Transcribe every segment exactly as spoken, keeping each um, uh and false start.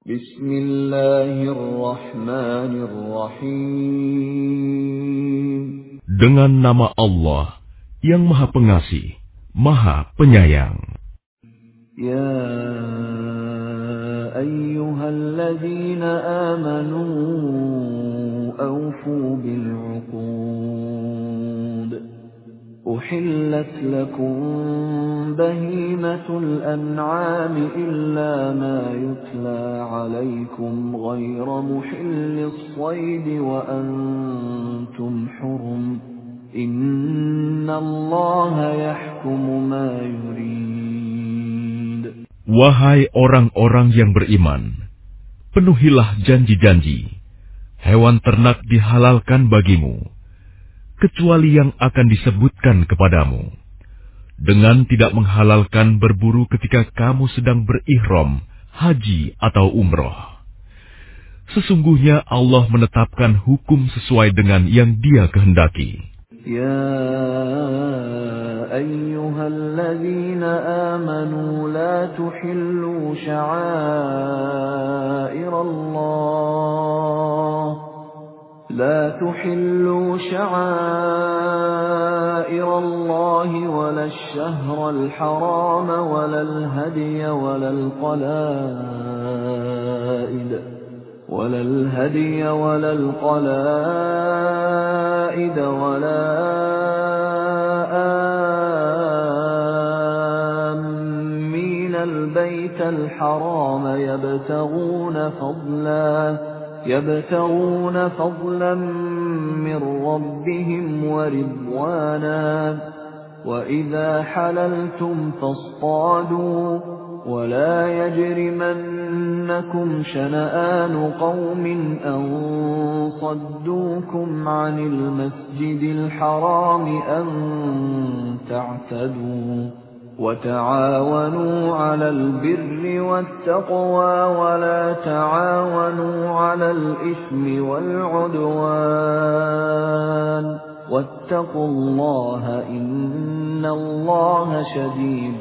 Bismillahirrahmanirrahim. Dengan nama Allah yang Maha Pengasih, Maha Penyayang. Ya ayyuhalladzina amanu awfu bil 'uqud. Uhillat lakum bahimatul an'ami illa ma yutla 'alaykum ghayra muhillis shaydi wa antum hurum. Innallaha yahkumu ma yurid. Wahai orang-orang yang beriman, penuhilah janji-janji. Hewan ternak dihalalkan bagimu, kecuali yang akan disebutkan kepadamu, dengan tidak menghalalkan berburu ketika kamu sedang berihram, haji atau umroh. Sesungguhnya Allah menetapkan hukum sesuai dengan yang Dia kehendaki. Ya ayyuhalladzina amanu la tuhillu sya'airallah لا تحلوا شعائر الله ولا الشهر الحرام ولا الهدي ولا القلائد ولا الهدي ولا القلائد ولا آمين البيت الحرام يبتغون فضلا يبتغون فضلا من ربهم ورضوانا وإذا حللتم فاصطادوا ولا يجرمنكم شنآن قوم أن صدوكم عن المسجد الحرام أن تعتدوا وتعاونوا على البر والتقوى ولا تعاونوا على الإثم والعدوان واتقوا الله إن الله شديد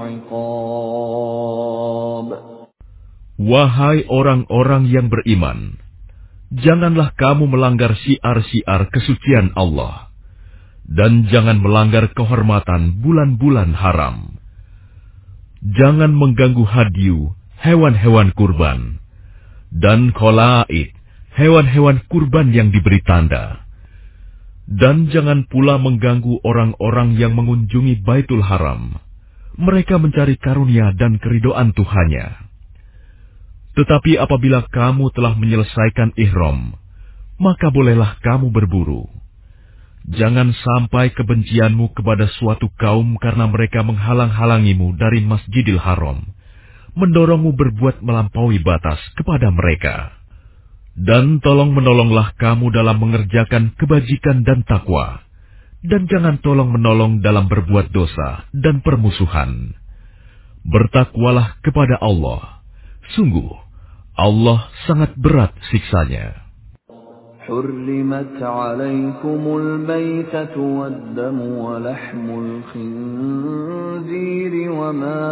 العقاب. Wahai orang-orang yang beriman, janganlah kamu melanggar syiar-syiar kesucian Allah, dan jangan melanggar kehormatan bulan-bulan haram. Jangan mengganggu hadyu, hewan-hewan kurban, dan kholaid, hewan-hewan kurban yang diberi tanda. Dan jangan pula mengganggu orang-orang yang mengunjungi Baitul Haram. Mereka mencari karunia dan keridhaan Tuhannya. Tetapi apabila kamu telah menyelesaikan ihram, maka bolehlah kamu berburu. Jangan sampai kebencianmu kepada suatu kaum karena mereka menghalang-halangimu dari Masjidil Haram, mendorongmu berbuat melampaui batas kepada mereka. Dan tolong-menolonglah kamu dalam mengerjakan kebajikan dan takwa, dan jangan tolong-menolong dalam berbuat dosa dan permusuhan. Bertakwalah kepada Allah. Sungguh, Allah sangat berat siksanya. حرمت عليكم الميتة والدم ولحم الخنزير وما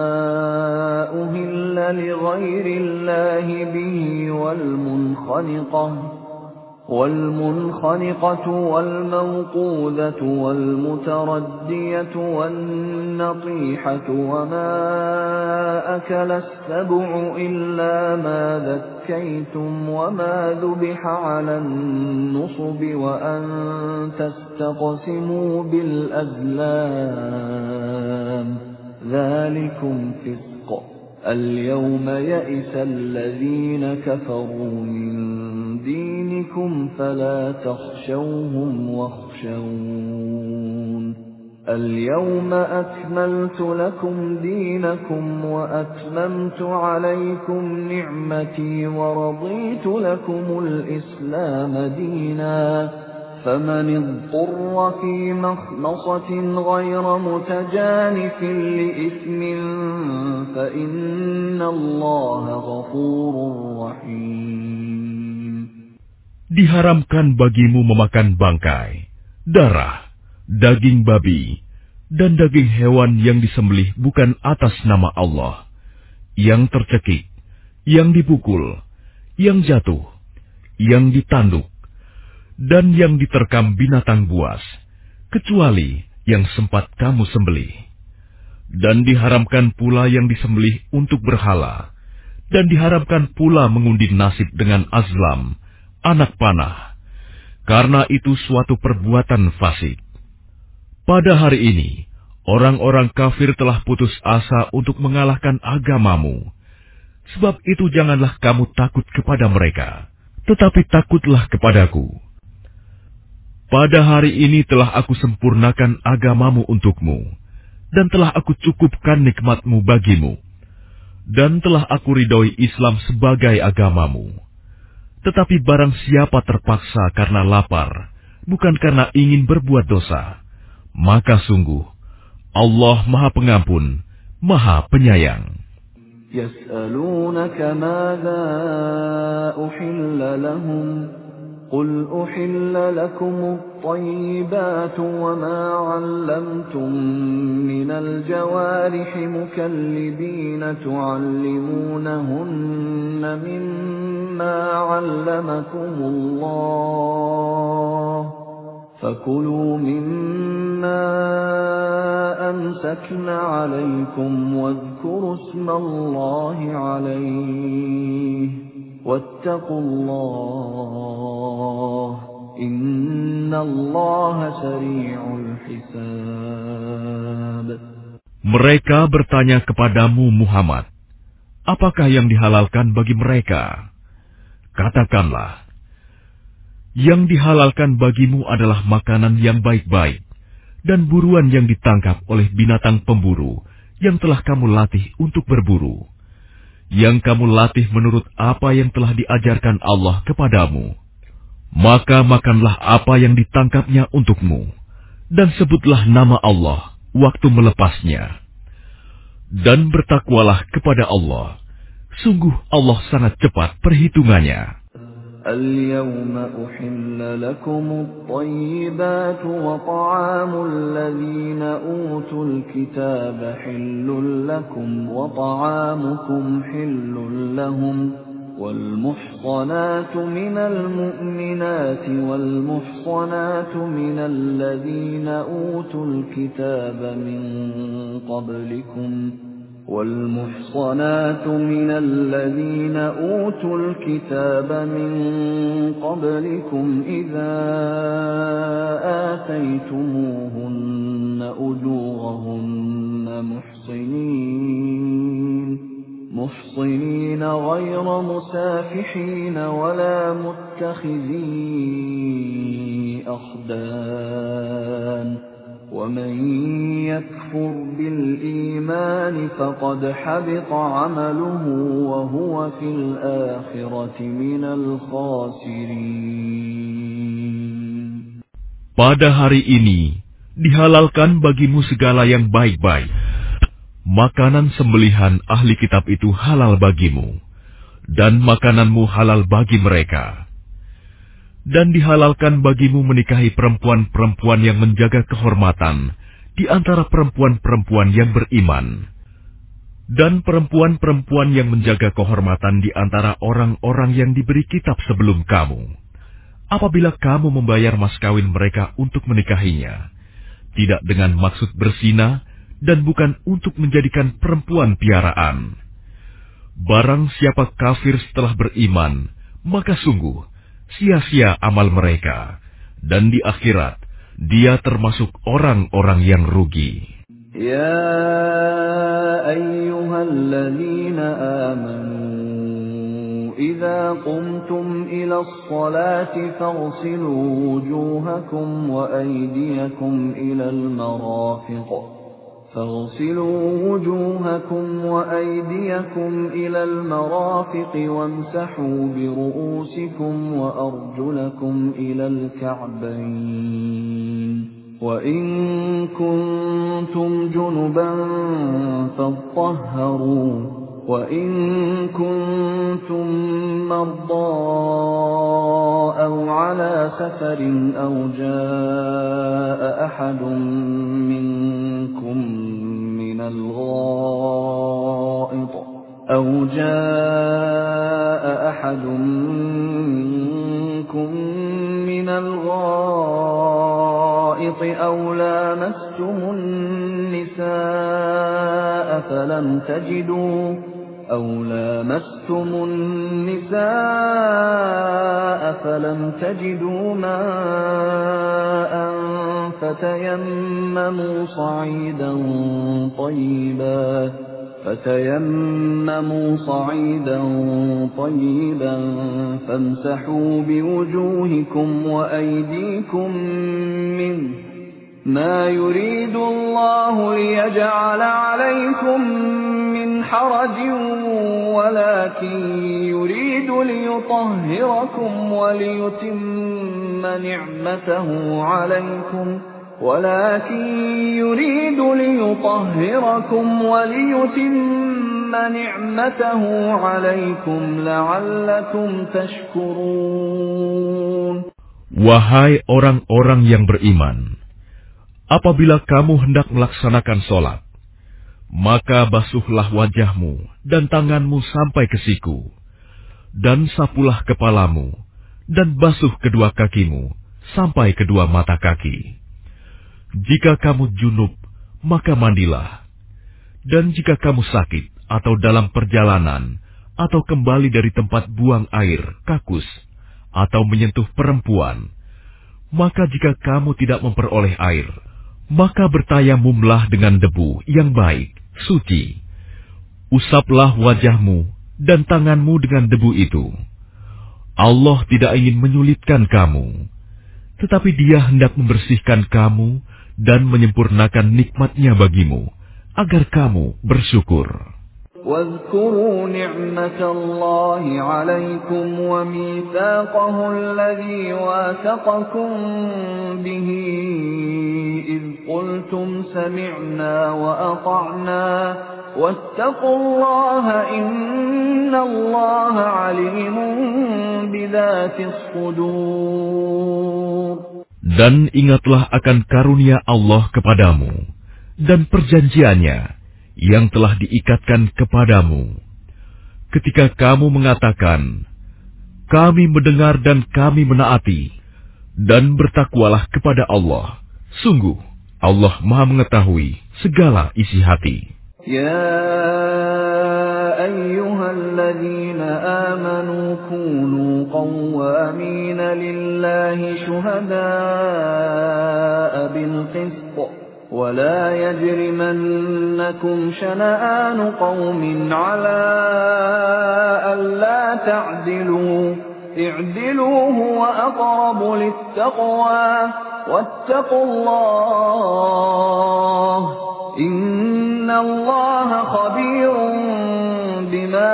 أهل لغير الله به والمنخنقة والمنخنقة والموقوذة والمتردية والنطيحة وما أكل السبع إلا ما ذكيتم وما ذبح على النصب وأن تستقسموا بالأزلام ذلكم فسق. اليوم يئس الذين كفروا من دينكم فلا تخشوهم واخشون. اليوم أكملت لكم دينكم وأتممت عليكم نعمتي ورضيت لكم الإسلام دينا. فمن اضطر في مخمصة غير متجانف لإثم فإن الله غفور رحيم. Diharamkan bagimu memakan bangkai, darah, daging babi, dan daging hewan yang disembelih bukan atas nama Allah, yang tercekik, yang dipukul, yang jatuh, yang ditanduk, dan yang diterkam binatang buas, kecuali yang sempat kamu sembelih. Dan diharamkan pula yang disembelih untuk berhala, dan diharamkan pula mengundi nasib dengan azlam, anak panah, karena itu suatu perbuatan fasik. Pada hari ini, orang-orang kafir telah putus asa untuk mengalahkan agamamu. Sebab itu janganlah kamu takut kepada mereka, tetapi takutlah kepadaku. Pada hari ini telah aku sempurnakan agamamu untukmu, dan telah aku cukupkan nikmatmu bagimu, dan telah aku ridhoi Islam sebagai agamamu. Tetapi barang siapa terpaksa karena lapar, bukan karena ingin berbuat dosa, maka sungguh Allah Maha Pengampun, Maha Penyayang. يسألونك ماذا أحل لهم قل أحل لكم الطيبات وما علمتم من الجوارح مكلبين تعلمونهن مما علمكم الله فكلوا مما أمسكن عليكم واذكروا اسم الله عليه واتقوا الله إن الله سريع الحساب. Mereka bertanya kepadamu Muhammad, apakah yang dihalalkan bagi mereka? Katakanlah, yang dihalalkan bagimu adalah makanan yang baik-baik dan buruan yang ditangkap oleh binatang pemburu yang telah kamu latih untuk berburu, yang kamu latih menurut apa yang telah diajarkan Allah kepadamu. Maka makanlah apa yang ditangkapnya untukmu, dan sebutlah nama Allah waktu melepasnya. Dan bertakwalah kepada Allah, sungguh Allah sangat cepat perhitungannya. اليوم أحل لكم الطيبات وطعام الذين أوتوا الكتاب حل لكم وطعامكم حل لهم والمحصنات من المؤمنات والمحصنات من الذين أوتوا الكتاب من قبلكم والمحصنات من الذين أوتوا الكتاب من قبلكم إذا آتيتموهن أجورهن محصنين محصنين غير مسافحين ولا متخذي أخدان ومن يكفر بالإيمان فقد حبط عمله وهو في الآخرة من الخاسرين. Pada hari ini dihalalkan bagimu segala yang baik-baik. Makanan sembelihan ahli kitab itu halal bagimu, dan makananmu halal bagi mereka. Dan dihalalkan bagimu menikahi perempuan-perempuan yang menjaga kehormatan di antara perempuan-perempuan yang beriman, dan perempuan-perempuan yang menjaga kehormatan di antara orang-orang yang diberi kitab sebelum kamu. Apabila kamu membayar mas kawin mereka untuk menikahinya, tidak dengan maksud berzina dan bukan untuk menjadikan perempuan piaraan. Barang siapa kafir setelah beriman, maka sungguh sia-sia amal mereka, dan di akhirat dia termasuk orang-orang yang rugi. Ya ayyuhalladzina amanu idza qumtum ila as-salati faghsilu wujuhakum wa aydiyakum ila al-marafiq فاغسلوا وجوهكم وأيديكم إلى المرافق وامسحوا برؤوسكم وأرجلكم إلى الكعبين وإن كنتم جنبا فاطهروا وإن كنتم مرضى أو على سفر أو جاء أحد منكم من الغائط أو جاء أحد منكم من الغائط أو لامستم النساء فلم تجدوا أو لامستم النساء فلم تجدوا ماء فتيمموا صعيدا طيبا فتيمموا صعيدا طيبا فامسحوا بوجوهكم وأيديكم منه ما يريد الله ليجعل عليكم من حرج ولكن يريد ليطهركم وليتم نعمته عليكم ولكن يريد ليطهركم وليتم نعمته عليكم لعلكم تشكرون. Wahai orang-orang yang beriman, apabila kamu hendak melaksanakan sholat, maka basuhlah wajahmu dan tanganmu sampai ke siku, dan sapulah kepalamu, dan basuh kedua kakimu sampai kedua mata kaki. Jika kamu junub, maka mandilah. Dan jika kamu sakit atau dalam perjalanan, atau kembali dari tempat buang air, kakus, atau menyentuh perempuan, maka jika kamu tidak memperoleh air, maka bertayamumlah dengan debu yang baik, suci. Usaplah wajahmu dan tanganmu dengan debu itu. Allah tidak ingin menyulitkan kamu, tetapi Dia hendak membersihkan kamu dan menyempurnakan nikmat-Nya bagimu, agar kamu bersyukur. واذكروا نعمة الله عليكم وميثاقه الذي واثقكم به إذ قلتم سمعنا وأطعنا واتقوا الله إن الله عليم بذات الصدور. Dan ingatlah akan karunia Allah kepadamu dan perjanjiannya yang telah diikatkan kepadamu. Ketika kamu mengatakan, kami mendengar dan kami menaati, dan bertakwalah kepada Allah. Sungguh, Allah Maha mengetahui segala isi hati. يا أيها الذين آمنوا كونوا قوامين لله شهداء بالقسط ولا يجرمنكم شنآن قوم على ألا تعدلوا اعدلوا هو أقرب للتقوى واتقوا الله إن الله خبير بما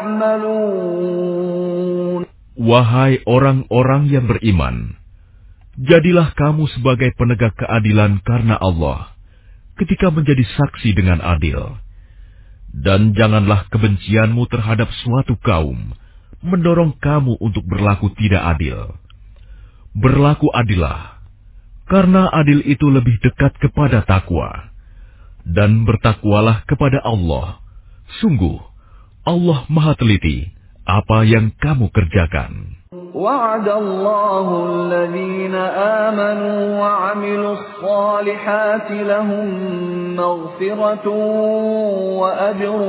تعملون. Wahai orang-orang yang beriman, jadilah kamu sebagai penegak keadilan karena Allah ketika menjadi saksi dengan adil. Dan janganlah kebencianmu terhadap suatu kaum mendorong kamu untuk berlaku tidak adil. Berlaku adillah, karena adil itu lebih dekat kepada takwa. Dan bertakwalah kepada Allah. Sungguh, Allah Maha teliti apa yang kamu kerjakan. وعد الله الذين آمنوا وعملوا الصالحات لهم مغفرة وأجر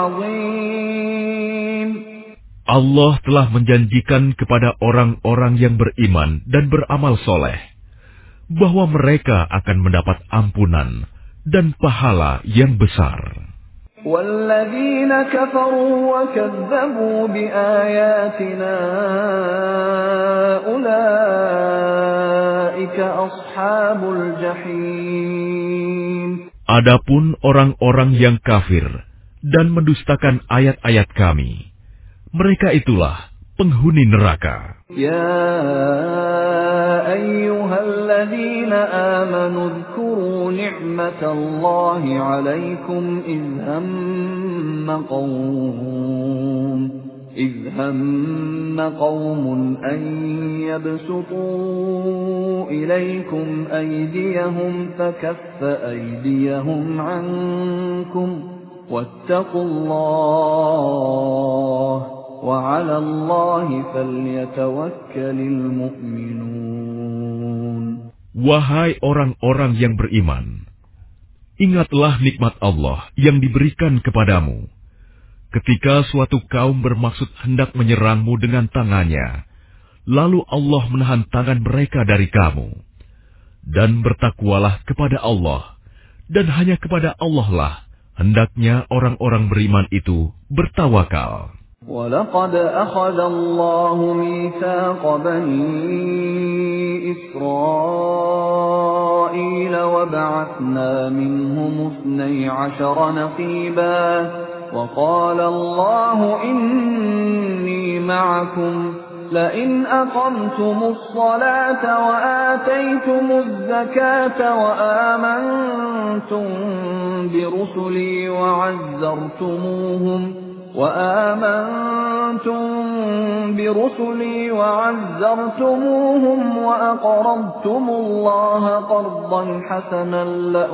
عظيم. Allah telah menjanjikan kepada orang-orang yang beriman dan beramal soleh bahwa mereka akan mendapat ampunan dan pahala yang besar. وَالَّذِينَ كَفَرُوا وَكَذَّبُوا بِآيَاتِنَا أُولَئِكَ أَصْحَابُ الْجَحِيمِ. Adapun orang-orang yang kafir dan mendustakan ayat-ayat Kami, mereka itulah penghuni neraka. يا أيها الذين آمنوا اذكروا نعمة الله عليكم إذ هم قوم إذ هم قوم أن يبسطوا إليكم أيديهم فكف أيديهم عنكم واتقوا الله وعلى الله فليتوكل المؤمنون. Wahai orang-orang yang beriman, ingatlah nikmat Allah yang diberikan kepadamu. Ketika suatu kaum bermaksud hendak menyerangmu dengan tangannya, lalu Allah menahan tangan mereka dari kamu. Dan bertakwalah kepada Allah, dan hanya kepada Allah lah hendaknya orang-orang beriman itu bertawakal. وَلَقَدْ أَخَذَ اللَّهُ مِيثَاقَ بَنِي إِسْرَائِيلَ وَبَعَثْنَا مِنْهُمُ اثْنَيْ عَشَرَ نَقِيبًا وَقَالَ اللَّهُ إِنِّي مَعَكُمْ لَئِنْ أَقَمْتُمُ الصَّلَاةَ وَآتَيْتُمُ الزَّكَاةَ وَآمَنْتُمْ بِرُسُلِي وَعَزَّرْتُمُوهُمْ وآمنتم برسلي وعزرتموهم وأقرضتم الله قرضا حسنا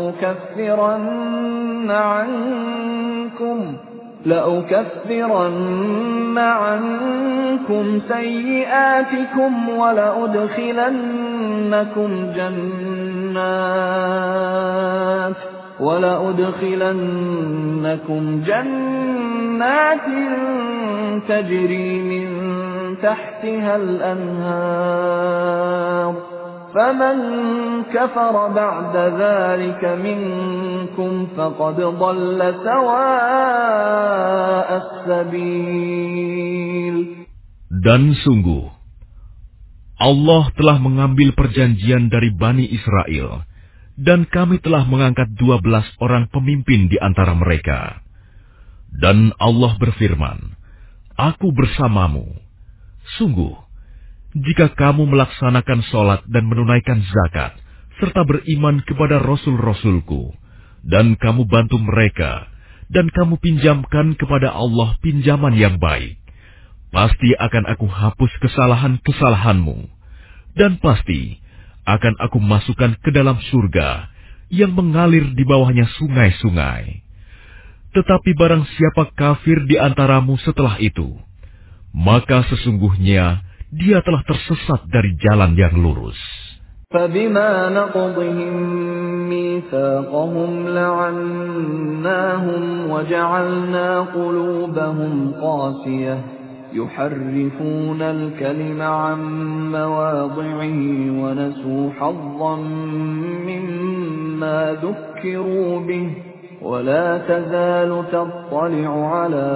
لأكفرن عنكم لأكفرن عنكم سيئاتكم ولأدخلنكم جنات وَلَأُدْخِلَنَّكُمْ جَنَّاتٍ تَجْرِي مِنْ تَحْتِهَا الْأَنْهَارُ فَمَنْ كَفَرَ بَعْدَ ذَلِكَ مِنْكُمْ فَقَدْ ضَلَّ سَوَاءَ السَّبِيلِ. Dan sungguh, Allah telah mengambil perjanjian dari Bani Israel, dan kami telah mengangkat dua belas orang pemimpin di antara mereka. Dan Allah berfirman, Aku bersamamu. Sungguh, jika kamu melaksanakan sholat dan menunaikan zakat, serta beriman kepada Rasul-Rasulku, dan kamu bantu mereka, dan kamu pinjamkan kepada Allah pinjaman yang baik, pasti akan aku hapus kesalahan-kesalahanmu, dan pasti akan aku masukkan ke dalam surga yang mengalir di bawahnya sungai-sungai. Tetapi barang siapa kafir di antaramu setelah itu, maka sesungguhnya dia telah tersesat dari jalan yang lurus. فَبِمَا نَقْضِهِمْ مِيثَاقَهُمْ لَعَنَّاهُمْ وَجَعَلْنَا قُلُوبَهُمْ قَاسِيَةً يحرفون الكلم عن مواضعه ونسوا حظا مما ذكروا به ولا تزال تطلع على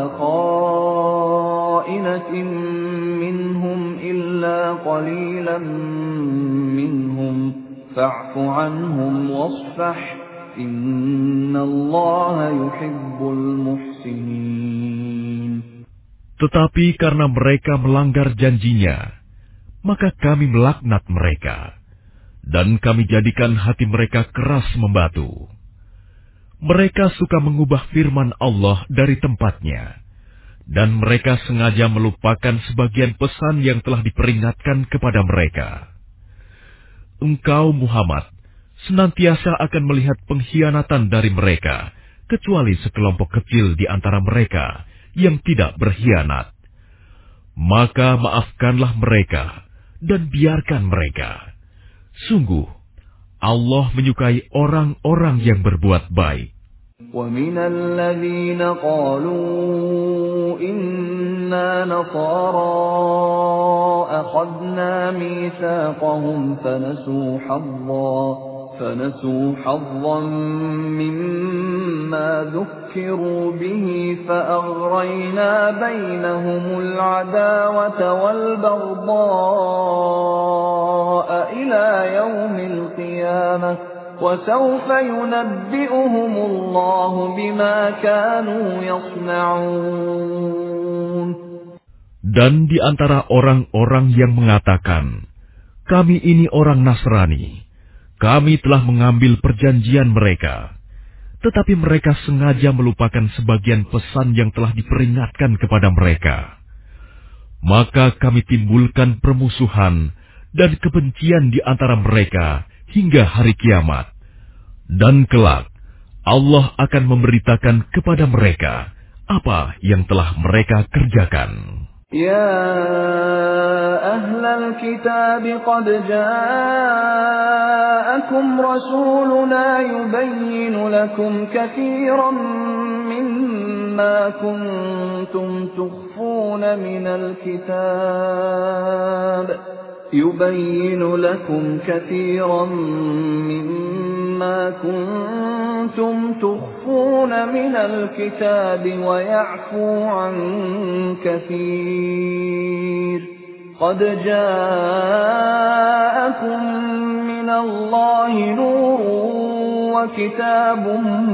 خائنة منهم إلا قليلا منهم فاعف عنهم واصفح إن الله يحب المحسنين. Tetapi karena mereka melanggar janjinya, maka kami melaknat mereka, dan kami jadikan hati mereka keras membatu. Mereka suka mengubah firman Allah dari tempatnya, dan mereka sengaja melupakan sebagian pesan yang telah diperingatkan kepada mereka. Engkau, Muhammad, senantiasa akan melihat pengkhianatan dari mereka, kecuali sekelompok kecil di antara mereka yang tidak berkhianat. Maka maafkanlah mereka dan biarkan mereka. Sungguh, Allah menyukai orang-orang yang berbuat baik. وَمِنَ الَّذِينَ قَالُوا إِنَّا نَصَارَى أَخَذْنَا مِيثَاقَهُمْ فَنَسُوا حَظًّا فَنَسُوا حَظًّا مِّمَّا ذُكِّرُوا بِهِ فَأَغْرَيْنَا بَيْنَهُمُ الْعَدَاوَةَ وَالْبَغْضَاءَ إِلَى يَوْمِ الْقِيَامَةِ وَسَوْفَ يُنَبِّئُهُمُ اللَّهُ بِمَا كَانُوا يَصْنَعُونَ. Dan di antara orang-orang yang mengatakan, kami ini orang Nasrani, kami telah mengambil perjanjian mereka, tetapi mereka sengaja melupakan sebagian pesan yang telah diperingatkan kepada mereka. Maka kami timbulkan permusuhan dan kebencian di antara mereka hingga hari kiamat. Dan kelak, Allah akan memberitakan kepada mereka apa yang telah mereka kerjakan. يا أهل الكتاب قد جاءكم رسولنا يبين لكم كثيرا مما كنتم تخفون من الكتاب يبين لكم كثيرا مما كنتم تخفون من الكتاب ويعفو عن كثير قد جاءكم من الله نور وكتاب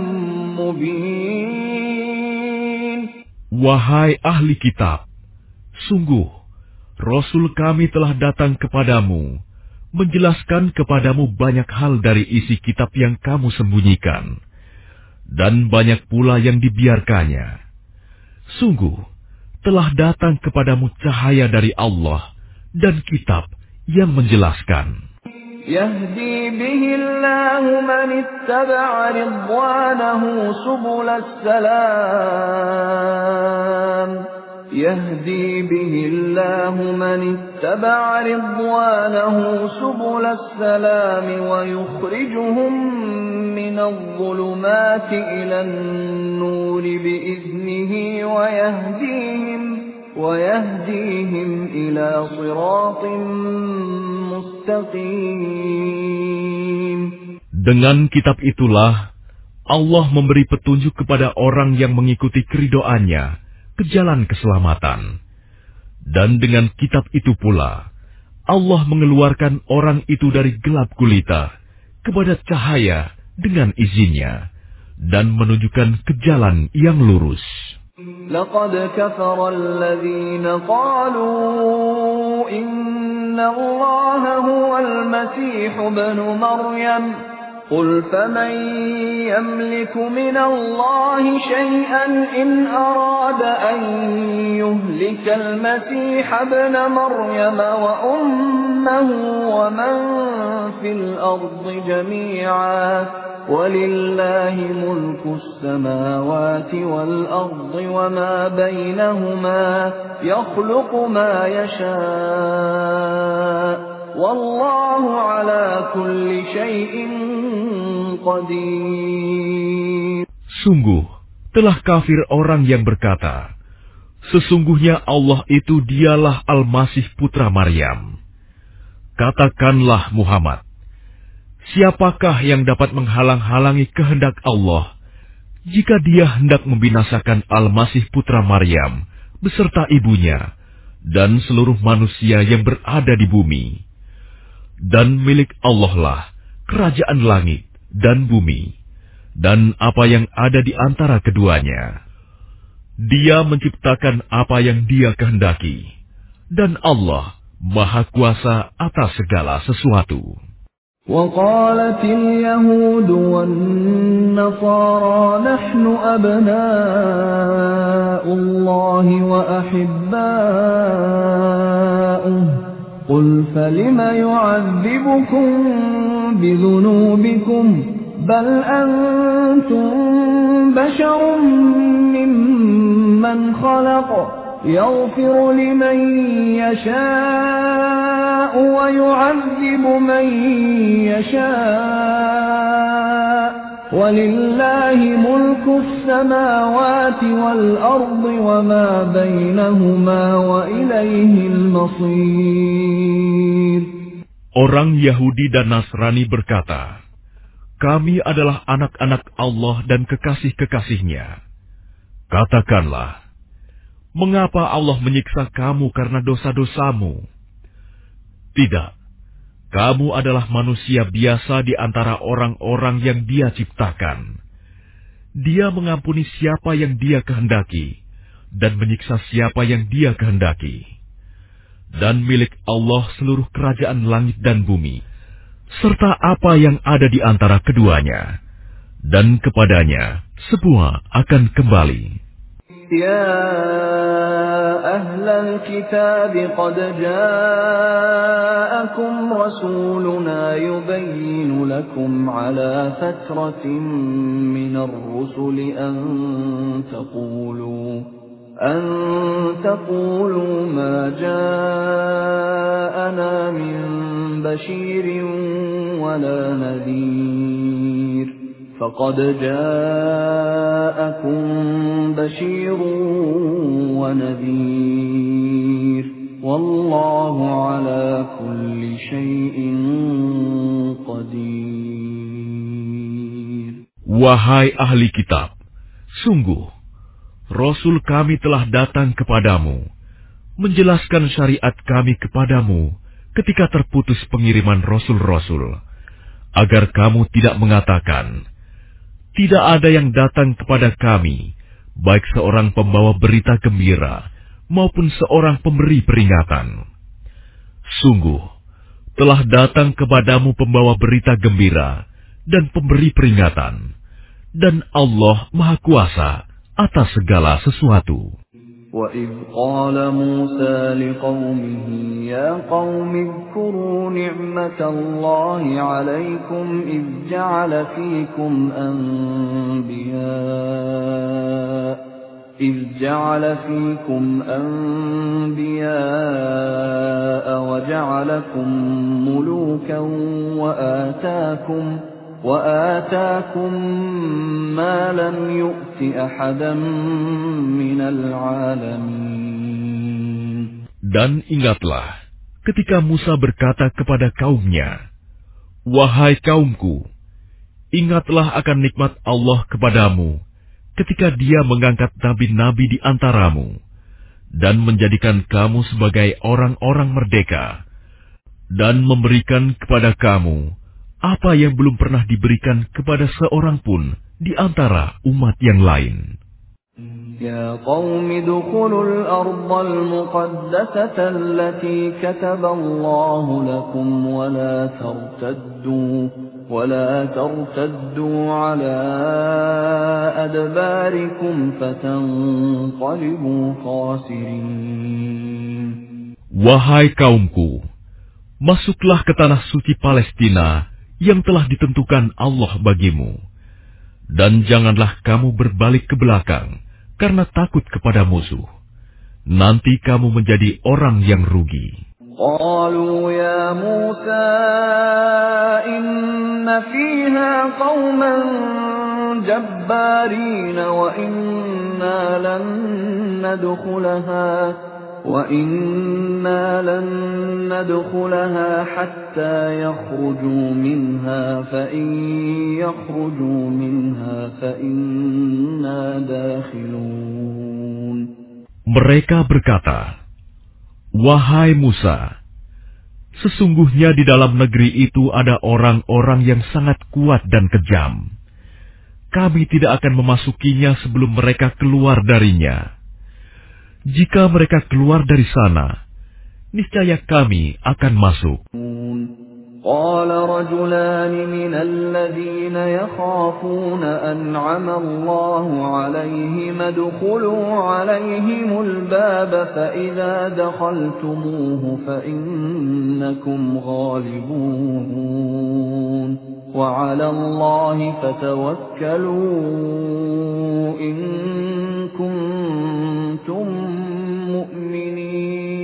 مبين. Wahai ahli kitab, sungguh Rasul kami telah datang kepadamu, menjelaskan kepadamu banyak hal dari isi kitab yang kamu sembunyikan, dan banyak pula yang dibiarkannya. Sungguh, telah datang kepadamu cahaya dari Allah dan kitab yang menjelaskan. يهدي به الله من اتبع رضوانه سبل السلام يهدي به الله من اتبع رضوانه سبل السلام ويخرجهم من الظلمات إلى النور بإذنه ويهديهم ويهديهم إلى صراط مستقيم. Dengan kitab itulah Allah memberi petunjuk kepada orang yang mengikuti keridoannya ke jalan keselamatan. Dan dengan kitab itu pula, Allah mengeluarkan orang itu dari gelap gulita kepada cahaya dengan izinnya, dan menunjukkan ke jalan yang lurus. لقد كفر الذين قالوا إن الله هو المسيح ابن مريم قل فمن يملك من الله شيئا إن أراد أن يهلك المسيح ابن مريم وأمه ومن في الأرض جميعا ولله ملك السماوات والأرض وما بينهما يخلق ما يشاء والله على كل شيء قدير. Sungguh, telah kafir orang yang berkata, sesungguhnya Allah itu dialah Al-Masih putra Maryam. Katakanlah Muhammad, siapakah yang dapat menghalang-halangi kehendak Allah jika dia hendak membinasakan Al-Masih putra Maryam beserta ibunya dan seluruh manusia yang berada di bumi? Dan milik Allah lah kerajaan langit dan bumi, dan apa yang ada di antara keduanya. Dia menciptakan apa yang Dia kehendaki, dan Allah Maha Kuasa atas segala sesuatu. وقالت اليهود والنصارى نحن أبناء الله وأحباؤه قل فلم يعذبكم بذنوبكم بل أنتم بشر ممن خلق يغفر لمن يشاء ويعذب من يشاء ولله ملك السماوات والأرض وما بينهما وإليه المصير. Orang Yahudi dan Nasrani berkata, kami adalah anak-anak Allah dan kekasih-kekasihnya. Katakanlah, mengapa Allah menyiksa kamu karena dosa-dosamu? Tidak, kamu adalah manusia biasa di antara orang-orang yang Dia ciptakan. Dia mengampuni siapa yang Dia kehendaki, dan menyiksa siapa yang Dia kehendaki. Dan milik Allah seluruh kerajaan langit dan bumi, serta apa yang ada di antara keduanya, dan kepadanya semua akan kembali. يا أهل الكتاب قد جاءكم رسولنا يبين لكم على فترة من الرسل أن تقولوا أن تقولوا ما جاءنا من بشير ولا نذير فقد جاءكم بشير ونذير والله على كل شيء قدير. Wahai ahli kitab, sungguh Rasul kami telah datang kepadamu, menjelaskan syariat kami kepadamu ketika terputus pengiriman Rasul-Rasul, agar kamu tidak mengatakan, tidak ada yang datang kepada kami, baik seorang pembawa berita gembira maupun seorang pemberi peringatan. Sungguh, telah datang kepadamu pembawa berita gembira dan pemberi peringatan, dan Allah Maha Kuasa atas segala sesuatu. وَإِذْ قَالَ مُوسَى لِقَوْمِهِ يَا قَوْمِ اذْكُرُوا نِعْمَةَ اللَّهِ عَلَيْكُمْ إِذْ جَعَلَ فِيكُمْ أَنْبِيَاءَ إِذْ جَعَلَ فِيكُمْ أَنْبِيَاءَ وَجَعَلَكُمْ مُلُوكًا وَآتَاكُمْ وَآتَاكُمْ مَا لَمْ يُؤْتِ أَحَدًا مِنَ الْعَالَمِينَ. Dan ingatlah ketika Musa berkata kepada kaumnya, wahai kaumku, ingatlah akan nikmat Allah kepadamu ketika Dia mengangkat nabi-nabi di antaramu dan menjadikan kamu sebagai orang-orang merdeka dan memberikan kepada kamu apa yang belum pernah diberikan kepada seorang pun di antara umat yang lain. Ya qaumi dukhulul ardal muqaddasata allati kataballahu lakum wa la tartaddu wa la tartaddu ala adbarikum fatanqalibu khasirin. Wahai kaumku, masuklah ke tanah suci Palestina yang telah ditentukan Allah bagimu, dan janganlah kamu berbalik ke belakang karena takut kepada musuh. Nanti kamu menjadi orang yang rugi. Qalu ya Musa inna fiha qauman jabbarin wa inna lan nadkhulaha وَإِنَّا لَن نَّدْخُلَهَا حَتَّى يَخْرُجُوا مِنْهَا فَإِن يَخْرُجُوا مِنْهَا فَإِنَّا دَاخِلُونَ. Mereka berkata, wahai Musa, sesungguhnya di dalam negeri itu ada orang-orang yang sangat kuat dan kejam. Kami tidak akan memasukinya sebelum mereka keluar darinya. Jika mereka keluar dari sana, niscaya kami akan masuk. قال رجلان من الذين يخافون أنعم الله عليهم ادخلوا عليهم الباب فإذا دخلتموه فإنكم غالبون وعلى الله فتوكلوا إن كنتم مؤمنين.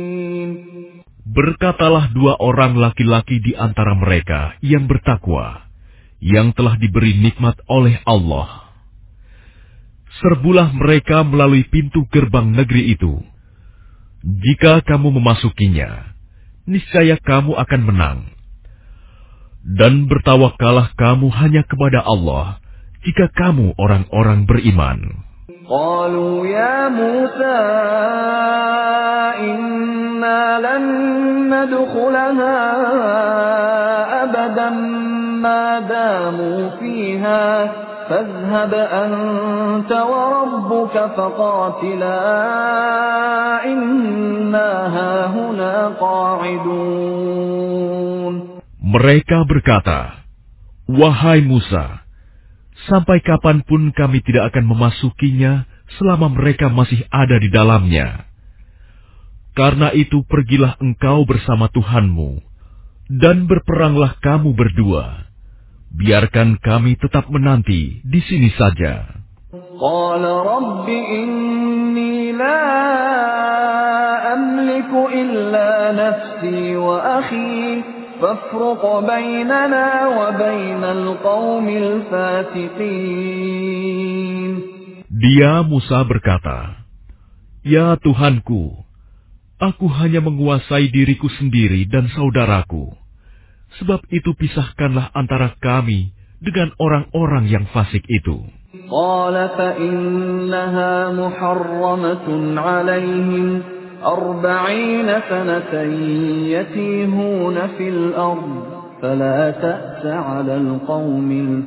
Berkatalah dua orang laki-laki di antara mereka yang bertakwa, yang telah diberi nikmat oleh Allah. Serbulah mereka melalui pintu gerbang negeri itu. Jika kamu memasukinya, niscaya kamu akan menang. Dan bertawakkallah kamu hanya kepada Allah, jika kamu orang-orang beriman. Qalu ya Musa inna lan nadkhulaha abadan ma damu fiha fadhhab anta wa rabbuka faqatila inna hahuna qa'idun. Mereka berkata, wahai Musa, sampai kapanpun kami tidak akan memasukinya selama mereka masih ada di dalamnya. Karena itu pergilah engkau bersama Tuhanmu, dan berperanglah kamu berdua. Biarkan kami tetap menanti di sini saja. Qala Rabbi inni la amliku illa nafsi wa akhi, fafruq bainana wa bainal qawmil fasiqin. Dia Musa berkata, "Ya Tuhanku, aku hanya menguasai diriku sendiri dan saudaraku. Sebab itu pisahkanlah antara kami dengan orang-orang yang fasik itu." Qala fa innaha muharramatun alaihim arba'ina sanatan yatihuna fil ard fala ta'sa 'alal qaumil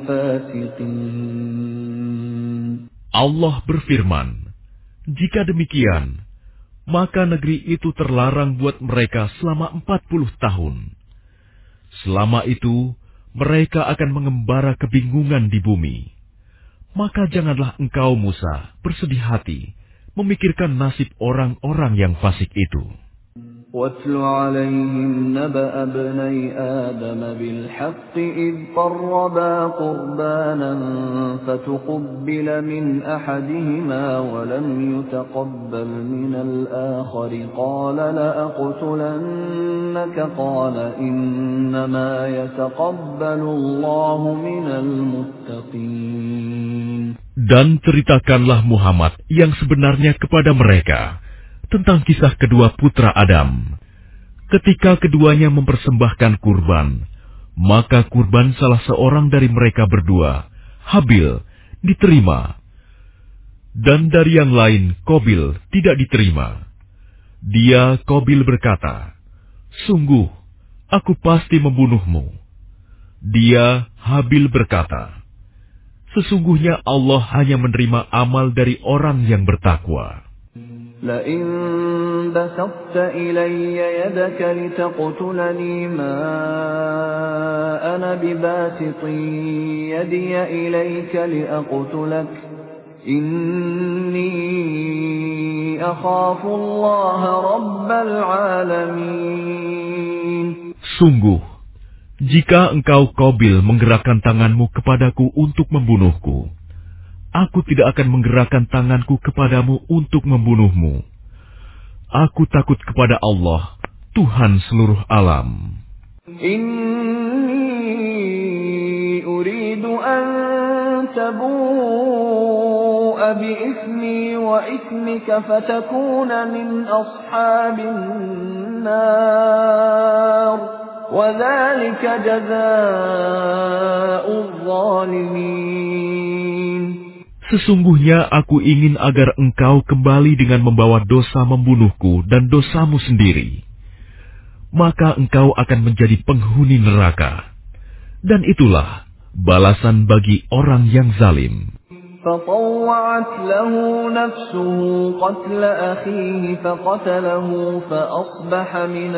fasiqin. Allah berfirman, "Jika demikian, maka negeri itu terlarang buat mereka selama empat puluh tahun. Selama itu, mereka akan mengembara kebingungan di bumi. Maka janganlah engkau, Musa, bersedih hati, memikirkan nasib orang-orang yang fasik itu." وَاتْلُ عَلَيْهِمْ نَبَأَ ابْنَيْ آدَمَ بِالْحَقِّ إِذْ قَرَّبَا قُرْبَانًا فَتُقُبِّلَ مِنْ أَحَدِهِمَا وَلَمْ يُتَقَبَّلْ مِنَ الْآخَرِ قَالَ لَأَقْتُلَنَّكَ قَالَ إِنَّمَا يَتَقَبَّلُ اللَّهُ مِنَ الْمُتَّقِينَ. Dan ceritakanlah Muhammad yang sebenarnya kepada mereka tentang kisah kedua putra Adam. Ketika keduanya mempersembahkan kurban, maka kurban salah seorang dari mereka berdua, Habil, diterima. Dan dari yang lain, Qabil, tidak diterima. Dia, Qabil, berkata, "Sungguh, aku pasti membunuhmu." Dia, Habil, berkata, "Sesungguhnya Allah hanya menerima amal dari orang yang bertakwa." لئن بسطت إلي يدك لتقتلني ما أنا بباسط يدي إليك لأقتلك إني أخاف الله رب العالمين. Sungguh, jika engkau Qabil menggerakkan tanganmu kepadaku untuk membunuhku, aku tidak akan menggerakkan tanganku kepadamu untuk membunuhmu. Aku takut kepada Allah, Tuhan seluruh alam. Inni uridu an tabu'a bi'ithmi wa ithmika fatakuna min ashabin nar, wa dhalika jazaa'uz zalimin. Sesungguhnya aku ingin agar engkau kembali dengan membawa dosa membunuhku dan dosamu sendiri. Maka engkau akan menjadi penghuni neraka. Dan itulah balasan bagi orang yang zalim. فطوعت له نفسه قتل أخيه فقتله فأصبح من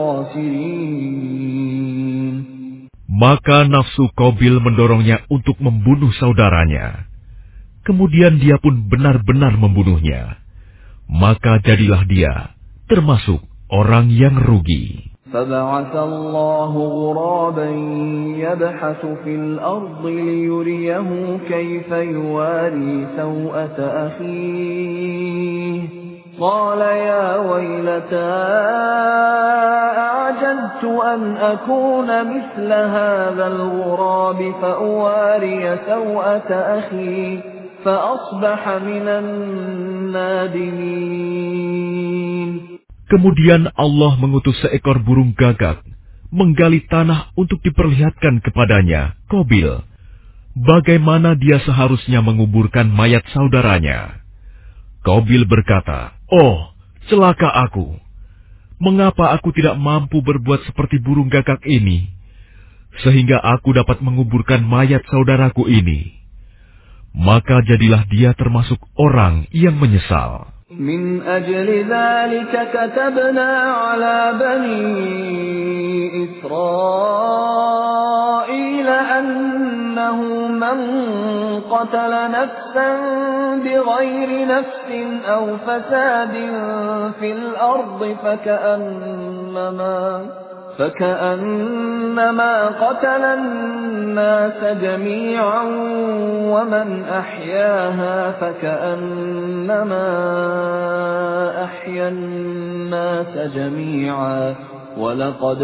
الخاسرين. Maka nafsu Qabil mendorongnya untuk membunuh saudaranya. Kemudian dia pun benar-benar membunuhnya. Maka jadilah dia termasuk orang yang rugi. فبعث الله غرابا يبحث في الأرض ليريه كيف يواري سوءة أخيه قال يا ويلتى أعجزت أن أكون مثل هذا الغراب فأواري سوءة أخي فأصبح من النادمين. Kemudian Allah mengutus seekor burung gagak, menggali tanah untuk diperlihatkan kepadanya, Qabil, bagaimana dia seharusnya menguburkan mayat saudaranya. Qabil berkata, "Oh, celaka aku! Mengapa aku tidak mampu berbuat seperti burung gagak ini, sehingga aku dapat menguburkan mayat saudaraku ini?" Maka jadilah dia termasuk orang yang menyesal. من أجل ذلك كتبنا على بني إسرائيل أنه من قتل نفسا بغير نفس أو فساد في الأرض فكأنما فكأنما قتل الناس جميعا ومن أحياها فكأنما أحيا الناس جميعا ولقد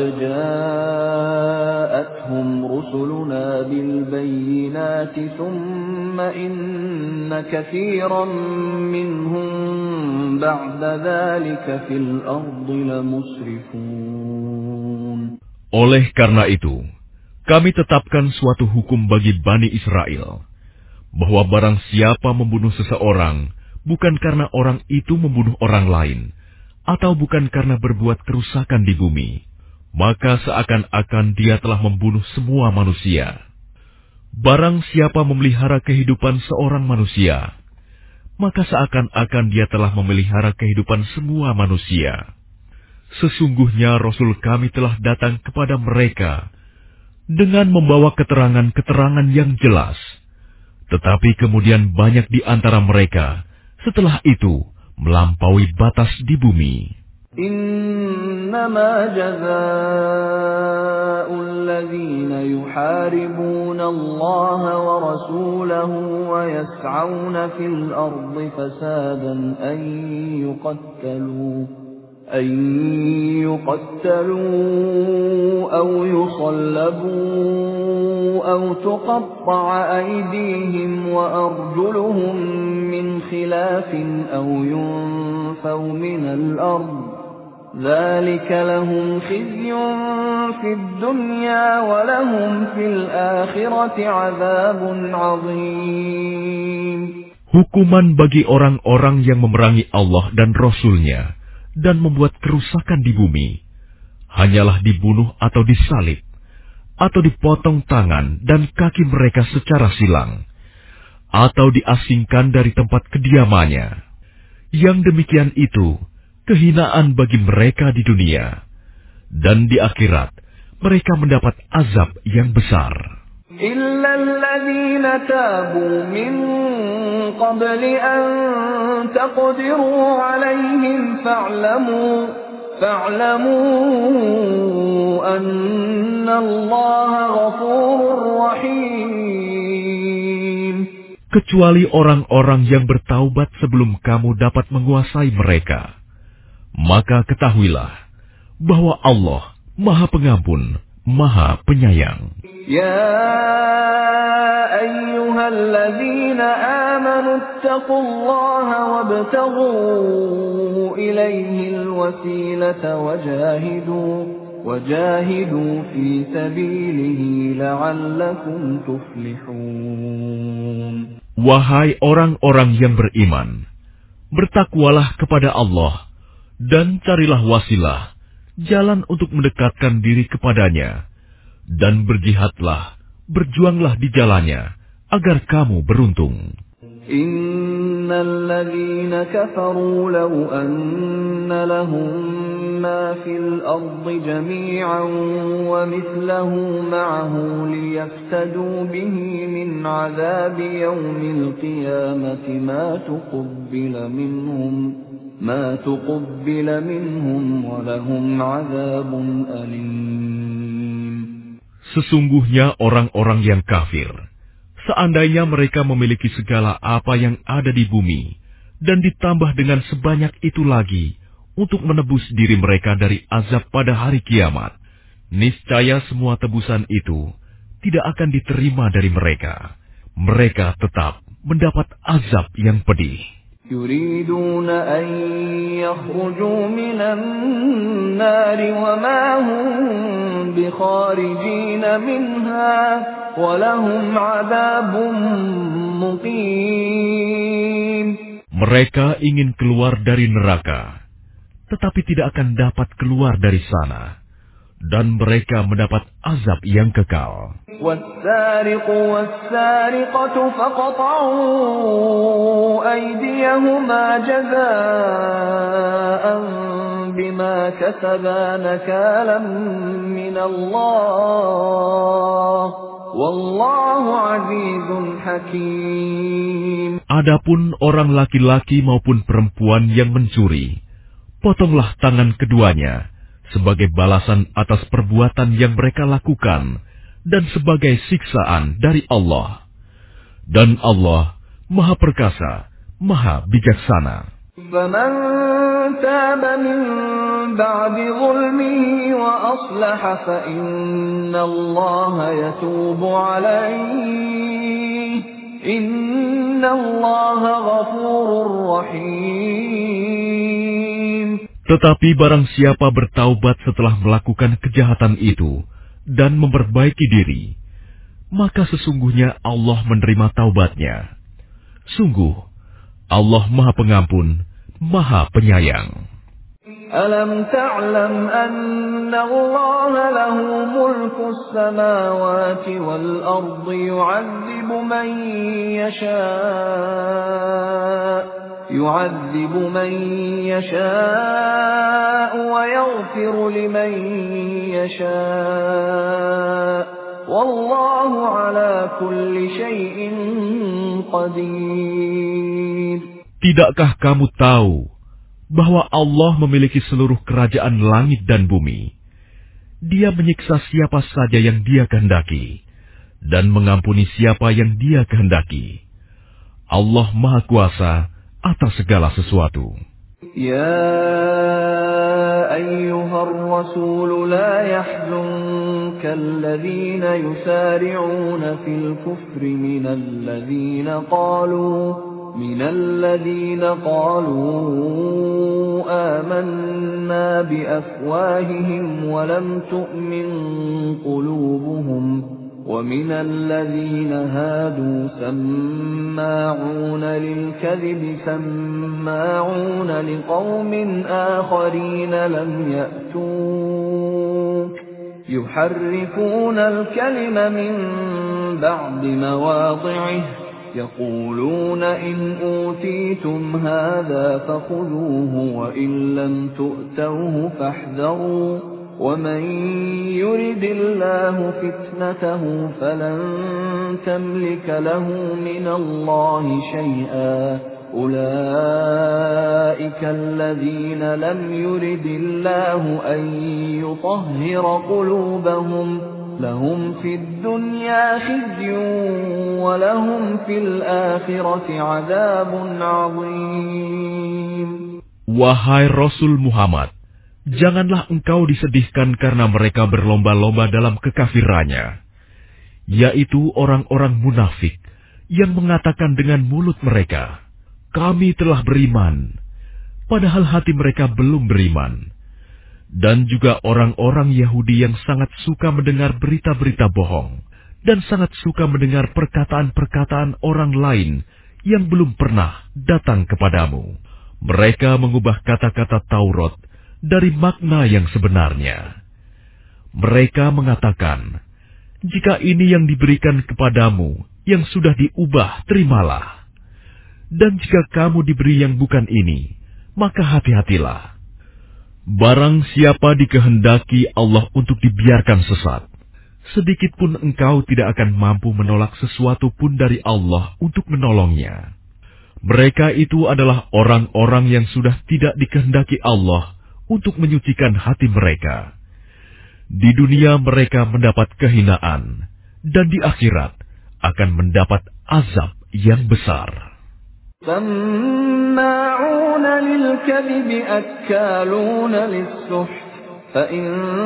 جاءتهم رسلنا بالبينات ثم إن كثيرا منهم بعد ذلك في الأرض لمسرفون. Oleh karena itu, kami tetapkan suatu hukum bagi Bani Israel, bahwa barang siapa membunuh seseorang, bukan karena orang itu membunuh orang lain, atau bukan karena berbuat kerusakan di bumi, maka seakan-akan dia telah membunuh semua manusia. Barang siapa memelihara kehidupan seorang manusia, maka seakan-akan dia telah memelihara kehidupan semua manusia. Sesungguhnya Rasul kami telah datang kepada mereka dengan membawa keterangan-keterangan yang jelas. Tetapi kemudian banyak di antara mereka setelah itu melampaui batas di bumi. Innama jazaa'ul ladzina yuharibuna Allah wa rasulahu wa yas'auna fil ardi fasadan an yuqattalu أن يقتلوا أو يصلبوا أو تقطع أيديهم وأرجلهم من خلاف أو ينفوا من الأرض ذلك لهم خزي في الدنيا ولهم في الآخرة عذاب عظيم. Hukuman bagi orang-orang yang memerangi Allah dan Rasul-Nya dan membuat kerusakan di bumi, hanyalah dibunuh atau disalib, atau dipotong tangan dan kaki mereka secara silang, atau diasingkan dari tempat kediamannya. Yang demikian itu kehinaan bagi mereka di dunia, dan di akhirat mereka mendapat azab yang besar. إلا الذين تابوا من قبل أن تقدروا عليهم فاعلموا فاعلموا أن الله غفور رحيم. Kecuali orang-orang yang bertaubat sebelum kamu dapat menguasai mereka, maka ketahuilah bahwa Allah Maha Pengampun, Maha Penyayang. يا أيها الذين آمنوا اتقوا الله وابتغوا إليه الوسيلة وجاهدوا وجاهدوا في سبيله لعلكم تفلحون. Wahai orang-orang yang beriman, bertakwalah kepada Allah dan carilah wasilah, jalan untuk mendekatkan diri kepadanya. Dan berjihadlah, berjuanglah di jalannya, agar kamu beruntung. Innal ladzina kafaru law anna lahum ma fil ardi jami'an wa mithluhu ma'ahu liyaftadu bihi min 'adzabi yawmil qiyamati ma tuqabbala minhum ma tuqabbala minhum wa lahum 'adzabun alim. Sesungguhnya orang-orang yang kafir, seandainya mereka memiliki segala apa yang ada di bumi, dan ditambah dengan sebanyak itu lagi, untuk menebus diri mereka dari azab pada hari kiamat, niscaya semua tebusan itu tidak akan diterima dari mereka. Mereka tetap mendapat azab yang pedih. يريدون أن يخرجوا من النار وما هم بخارجين منها ولهم عذاب مقيم. Mereka ingin keluar dari neraka, tetapi tidak akan dapat keluar dari sana, dan mereka mendapat azab yang kekal. وَالسَّارِقُ وَالسَّارِقَةُ فَاقْطَعُوا أَيْدِيَهُمَا جَزَاءً بِمَا كَسَبَا نَكَالًا مِّنَ اللَّهِ وَاللَّهُ عَزِيزٌ حَكِيمٌ. Adapun orang laki-laki maupun perempuan yang mencuri, potonglah tangan keduanya sebagai balasan atas perbuatan yang mereka lakukan dan sebagai siksaan dari Allah. Dan Allah Maha Perkasa, Maha Bijaksana. فَمَن تَابَ مِن بَعْدِ ظُلْمِهِ وَأَصْلَحَ فَإِنَّ اللَّهَ يَتُوبُ عَلَيْهِ إِنَّ اللَّهَ غَفُورٌ رَّحِيمٌ. Tetapi barang siapa bertaubat setelah melakukan kejahatan itu dan memperbaiki diri, maka sesungguhnya Allah menerima taubatnya. Sungguh, Allah Maha Pengampun, Maha Penyayang. أَلَمْ تَعْلَمْ أَنَّ اللَّهَ لَهُ مُلْكُ السَّمَاوَاتِ وَالْأَرْضِ يُعَذِّبُ مَن يَشَاءُ يُعَذِّبُ مَن يَشَاءُ وَيَغْفِرُ لِمَن يَشَاءُ وَاللَّهُ عَلَى كُلِّ شَيْءٍ قَدِيرٌ. Tidakkah kamu tahu bahwa Allah memiliki seluruh kerajaan langit dan bumi? Dia menyiksa siapa saja yang Dia kehendaki dan mengampuni siapa yang Dia kehendaki. Allah Maha Kuasa atas segala sesuatu. يا أيها الرسول لا يحزنك الذين يسارعون في الكفر من الذين قالوا من الذين قالوا آمنا بأفواههم ولم تؤمن قلوبهم ومن الذين هادوا سماعون للكذب سماعون لقوم آخرين لم يأتوك يحرفون الكلم من بعد مواضعه يقولون إن أوتيتم هذا فخذوه وإن لم تؤتوه فاحذروا ومن يرد الله فتنته فلن تملك له من الله شيئا أولئك الذين لم يرد الله أن يطهر قلوبهم لهم في الدنيا خزي ولهم في الآخرة عذاب عظيم. Wahai Rasul Muhammad, janganlah engkau disedihkan karena mereka berlomba-lomba dalam kekafirannya, yaitu orang-orang munafik yang mengatakan dengan mulut mereka, kami telah beriman, padahal hati mereka belum beriman. Dan juga orang-orang Yahudi yang sangat suka mendengar berita-berita bohong dan sangat suka mendengar perkataan-perkataan orang lain yang belum pernah datang kepadamu. Mereka mengubah kata-kata Taurat dari makna yang sebenarnya. Mereka mengatakan, jika ini yang diberikan kepadamu yang sudah diubah, terimalah. Dan jika kamu diberi yang bukan ini, maka hati-hatilah. Barang siapa dikehendaki Allah untuk dibiarkan sesat, sedikit pun engkau tidak akan mampu menolak sesuatu pun dari Allah untuk menolongnya. Mereka itu adalah orang-orang yang sudah tidak dikehendaki Allah untuk menyucikan hati mereka. Di dunia mereka mendapat kehinaan, dan di akhirat akan mendapat azab yang besar. سماعون للكذب أكالون للسحت فإن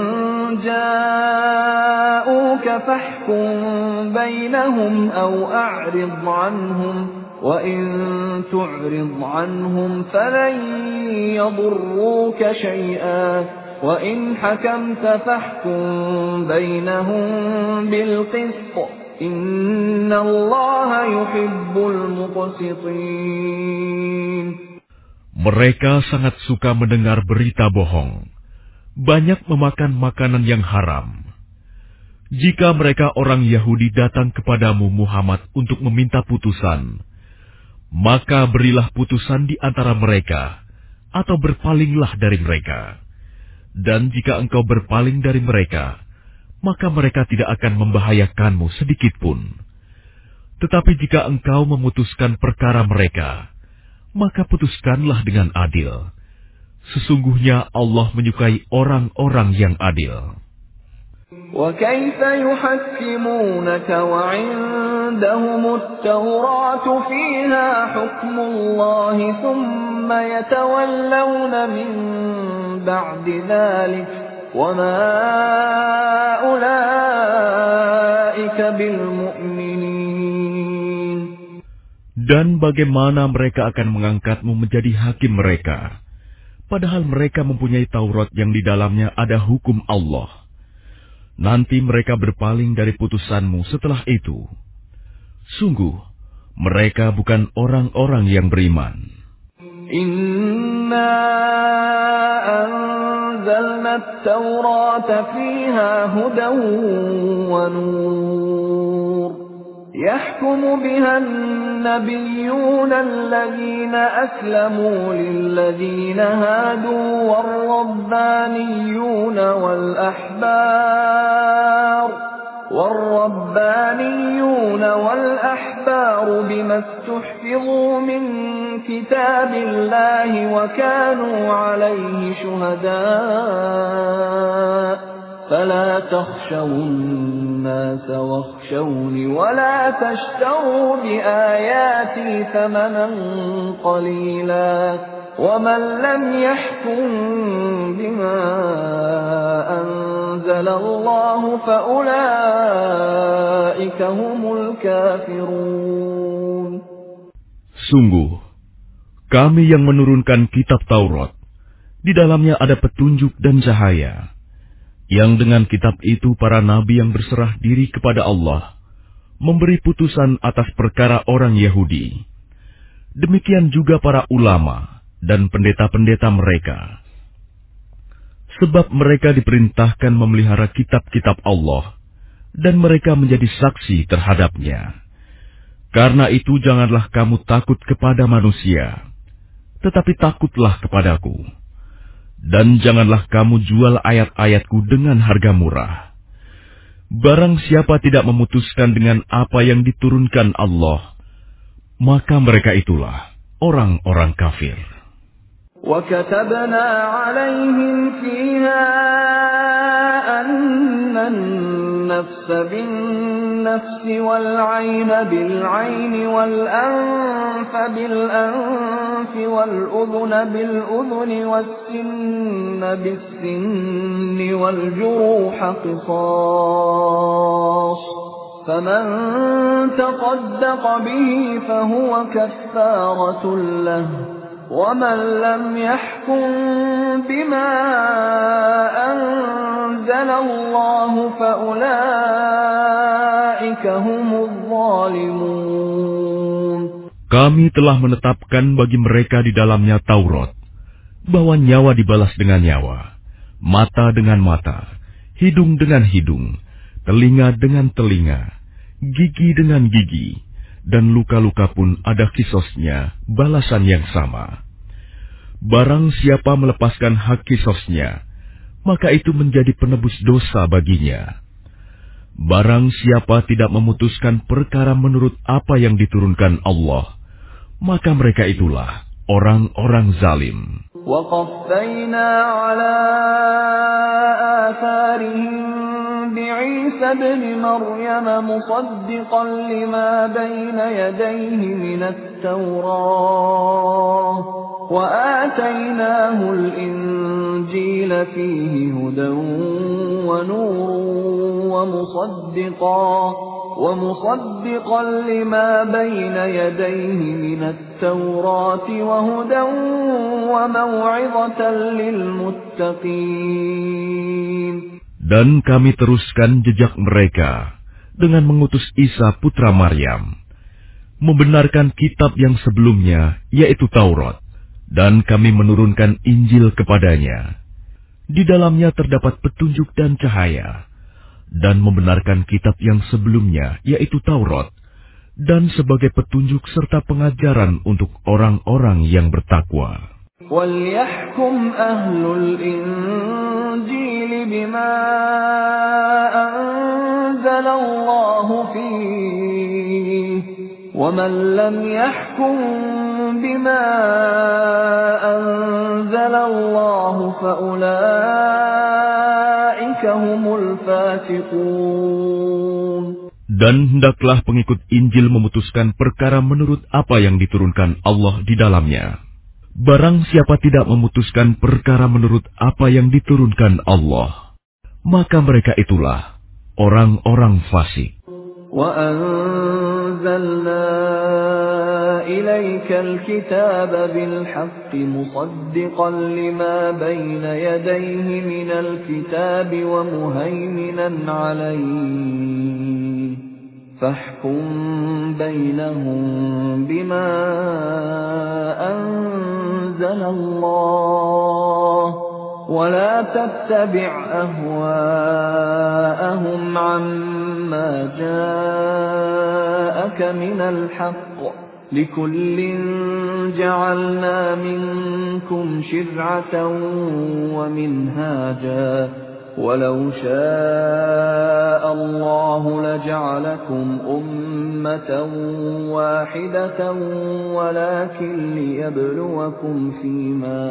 جاءوك فاحكم بينهم أو أعرض عنهم وإن تعرض عنهم فلن يضروك شيئا وإن حكمت فاحكم بينهم بالقسط Inna Allah yuhibbul muqsitin. Mereka sangat suka mendengar berita bohong. banyak memakan makanan yang haram. Jika mereka orang Yahudi datang kepadamu Muhammad untuk meminta putusan, maka berilah putusan di antara mereka, atau berpalinglah dari mereka. Dan jika engkau berpaling dari mereka, maka mereka tidak akan membahayakanmu sedikitpun. Tetapi jika engkau memutuskan perkara mereka, maka putuskanlah dengan adil. Sesungguhnya Allah menyukai orang-orang yang adil. وَكَيْفَ يُحَكِّمُونَكَ وَعِندَهُمُ التَّوْرَاةُ فِيهَا حُكْمُ اللَّهِ ثُمَّ يَتَوَلَّوْنَ مِن بَعْدِ ذَلِكَ وَمَا أُولَئِكَ بِالْمُؤْمِنِينَ. Dan bagaimana mereka akan mengangkatmu menjadi hakim mereka, padahal mereka mempunyai Taurat yang di dalamnya ada hukum Allah. Nanti mereka berpaling dari putusanmu setelah itu. Sungguh, mereka bukan orang-orang yang beriman. Inna anzalna at-taurata fiha hudan wa nur. Yahkumu biha an-nabiyyuna alladhina aslamu lilladhina hadu war-rabbaniyuna wal-ahbar والربانيون والأحبار بما استحفظوا من كتاب الله وكانوا عليه شهداء فلا تخشوا الناس واخشوني ولا تشتروا بآياتي ثمنا قليلا ومن لم يحكم بما أنزل الله فأولئك هم الكافرون. Sungguh, kami yang menurunkan kitab Taurat, di dalamnya ada petunjuk dan cahaya, yang dengan kitab itu para nabi yang berserah diri kepada Allah memberi putusan atas perkara orang Yahudi. Demikian juga para ulama dan pendeta-pendeta mereka. Sebab mereka diperintahkan memelihara kitab-kitab Allah, dan mereka menjadi saksi terhadapnya. Karena itu janganlah kamu takut kepada manusia, tetapi takutlah kepadaku. Dan janganlah kamu jual ayat-ayatku dengan harga murah. Barang siapa tidak memutuskan dengan apa yang diturunkan Allah, maka mereka itulah orang-orang kafir. وَكَتَبْنَا عَلَيْهِمْ فِيهَا أَنَّ النَّفْسَ بِالنَّفْسِ وَالْعَيْنَ بِالْعَيْنِ وَالْأَنفَ بِالْأَنفِ وَالْأُذُنَ بِالْأُذُنِ وَالسِّنَّ بِالسِّنِّ وَالْجُرُوحَ قِصَاصٌ فَمَنْ تَصَدَّقَ بِهِ فَهُوَ كَفَّارَةٌ لَهُ وَمَنْ لَمْ يَحْكُمْ بِمَا أَنزَلَ اللَّهُ فَأُولَئِكَ هُمُ الظَّالِمُونَ. Kami telah menetapkan bagi mereka di dalamnya Taurat, bahwa nyawa dibalas dengan nyawa, mata dengan mata, hidung dengan hidung, telinga dengan telinga, gigi dengan gigi, dan luka-luka pun ada kisosnya, balasan yang sama. Barang siapa melepaskan hak kisosnya, maka itu menjadi penebus dosa baginya. Barang siapa tidak memutuskan perkara menurut apa yang diturunkan Allah, maka mereka itulah orang-orang zalim. وَقَفَّيْنَا عَلَى آثَارِهِمْ بِعِيسَى ابْنِ مَرْيَمَ مُصَدِّقًا لِمَا بَيْنَ يَدَيْهِ مِنَ التَّوْرَاةِ وَآتَيْنَاهُ الْإِنْجِيلَ فِيهِ هُدًى وَنُورٌ وَمُصَدِّقًا وَمُصَدِّقًا لِمَا بَيْنَ يَدَيْهِ مِنَ التَّوْرَاةِ وَهُدًى وَمَوْعِظَةً لِلْمُتَّقِينَ. Dan kami teruskan jejak mereka dengan mengutus Isa putra Maryam, membenarkan kitab yang sebelumnya, yaitu Taurat, dan kami menurunkan Injil kepadanya. Di dalamnya terdapat petunjuk dan cahaya, dan membenarkan kitab yang sebelumnya, yaitu Taurat, dan sebagai petunjuk serta pengajaran untuk orang-orang yang bertakwa. وَلْيَحْكُمْ أَهْلُ الْإِنْجِيلِ بِمَا أَنزَلَ اللَّهُ فِيهِ وَمَنْ لَمْ يَحْكُمْ بِمَا أَنزَلَ اللَّهُ فَأُولَئِكَ هُمُ الْفَاسِقُونَ. Dan hendaklah pengikut Injil memutuskan perkara menurut apa yang diturunkan Allah di dalamnya. Barang siapa tidak memutuskan perkara menurut apa yang diturunkan Allah, maka mereka itulah orang-orang fasik. وَأَنزَلْنَا إِلَيْكَ الْكِتَابَ بِالْحَقِّ مُصَدِّقًا لِمَا بَيْنَ يَدَيْهِ مِنَ الْكِتَابِ وَمُهَيْمِنًا عَلَيْهِ فَاحْكُم بَيْنَهُم بِمَا أَنزَلَ اللَّهُ وَلَا تَتَّبِعْ أَهْوَاءَهُمْ عَمَّا جَاءَكَ مِنَ الْحَقِّ لِكُلٍّ جَعَلْنَا مِنكُمْ شِرْعَةً وَمِنْهَاجًا وَلَوْ شَاءَ اللَّهُ لَجَعَلَكُمْ أُمَّةً وَاحِدَةً وَلَكِنْ لِيَبْلُوَكُمْ فِيمَا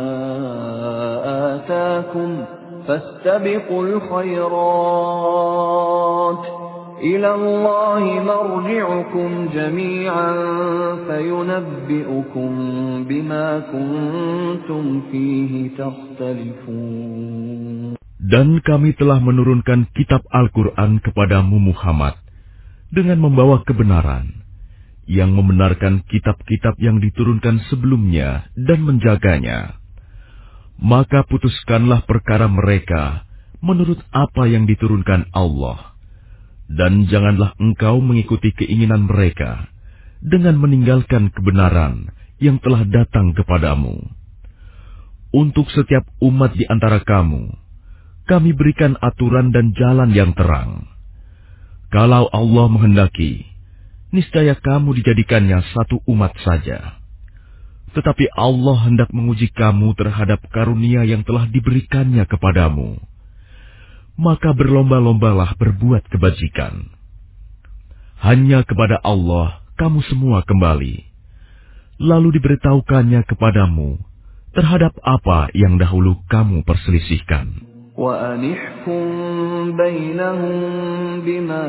آتَاكُمْ فَاسْتَبِقُوا الْخَيْرَاتِ إِلَى اللَّهِ مَرْجِعُكُمْ جَمِيعًا فَيُنَبِّئُكُم بِمَا كُنتُمْ فِيهِ تَخْتَلِفُونَ. Dan kami telah menurunkan kitab Al-Quran kepadamu Muhammad dengan membawa kebenaran, yang membenarkan kitab-kitab yang diturunkan sebelumnya dan menjaganya. Maka putuskanlah perkara mereka menurut apa yang diturunkan Allah, dan janganlah engkau mengikuti keinginan mereka dengan meninggalkan kebenaran yang telah datang kepadamu. Untuk setiap umat di antara kamu, kami berikan aturan dan jalan yang terang. Kalau Allah menghendaki, niscaya kamu dijadikannya satu umat saja. Tetapi Allah hendak menguji kamu terhadap karunia yang telah diberikannya kepadamu. Maka berlomba-lombalah berbuat kebajikan. Hanya kepada Allah kamu semua kembali. Lalu diberitahukannya kepadamu terhadap apa yang dahulu kamu perselisihkan. وَأَنِحْكُم بَيْنَهُم بِمَا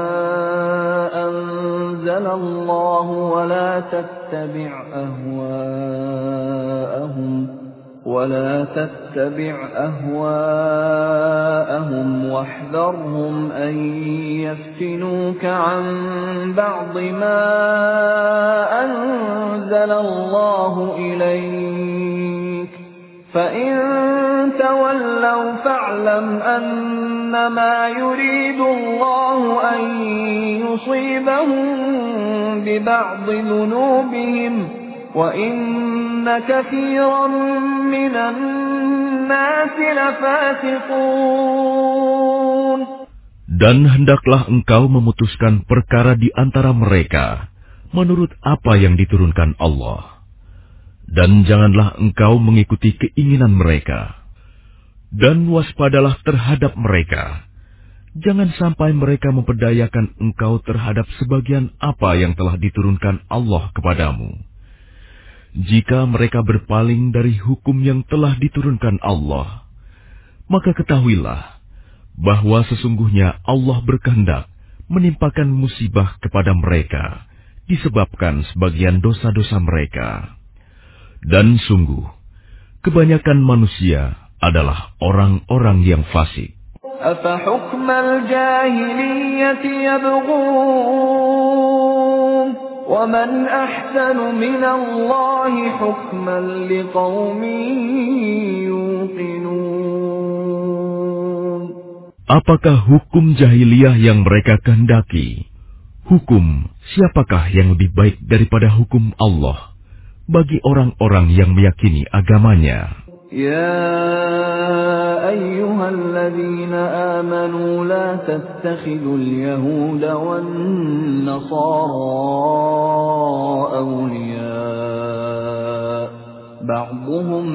أَنزَلَ اللَّهُ وَلَا تَتَّبِعْ أَهْوَاءَهُمْ وَلَا تَتَّبِعْ أَهْوَاءَهُمْ وَاحْذَرْهُمْ أَن يَفْتِنُوكَ عَن بَعْضِ مَا أَنزَلَ اللَّهُ إِلَيْكَ فَإِن تَوَلَّوْا فَاعْلَمْ أَنَّمَا يُرِيدُ اللَّهُ أَن يُصِيبَهُم بِبَعْضِ ذُنُوبِهِمْ وَإِنَّ كَثِيرًا مِّنَ النَّاسِ لَفَاسِقُونَ. Dan hendaklah engkau memutuskan perkara di antara mereka menurut apa yang diturunkan Allah. Dan janganlah engkau mengikuti keinginan mereka. Dan waspadalah terhadap mereka. Jangan sampai mereka memperdayakan engkau terhadap sebagian apa yang telah diturunkan Allah kepadamu. Jika mereka berpaling dari hukum yang telah diturunkan Allah, maka ketahuilah bahwa sesungguhnya Allah berkehendak menimpakan musibah kepada mereka disebabkan sebagian dosa-dosa mereka. Dan sungguh, kebanyakan manusia adalah orang-orang yang fasik. أَفَحُكْمَ الْجَاهِلِيَّةِ يَبْغُونَ وَمَنْ أَحْسَنُ مِنَ اللَّهِ حُكْمًا لِقَوْمٍ يُوقِنُونَ. Apakah hukum jahiliyah yang mereka kehendaki? Hukum siapakah yang lebih baik daripada hukum Allah bagi orang-orang yang meyakini agamanya? Ya أيها الذين آمنوا لا تتخذوا اليهود والنصارى أولياء بعضهم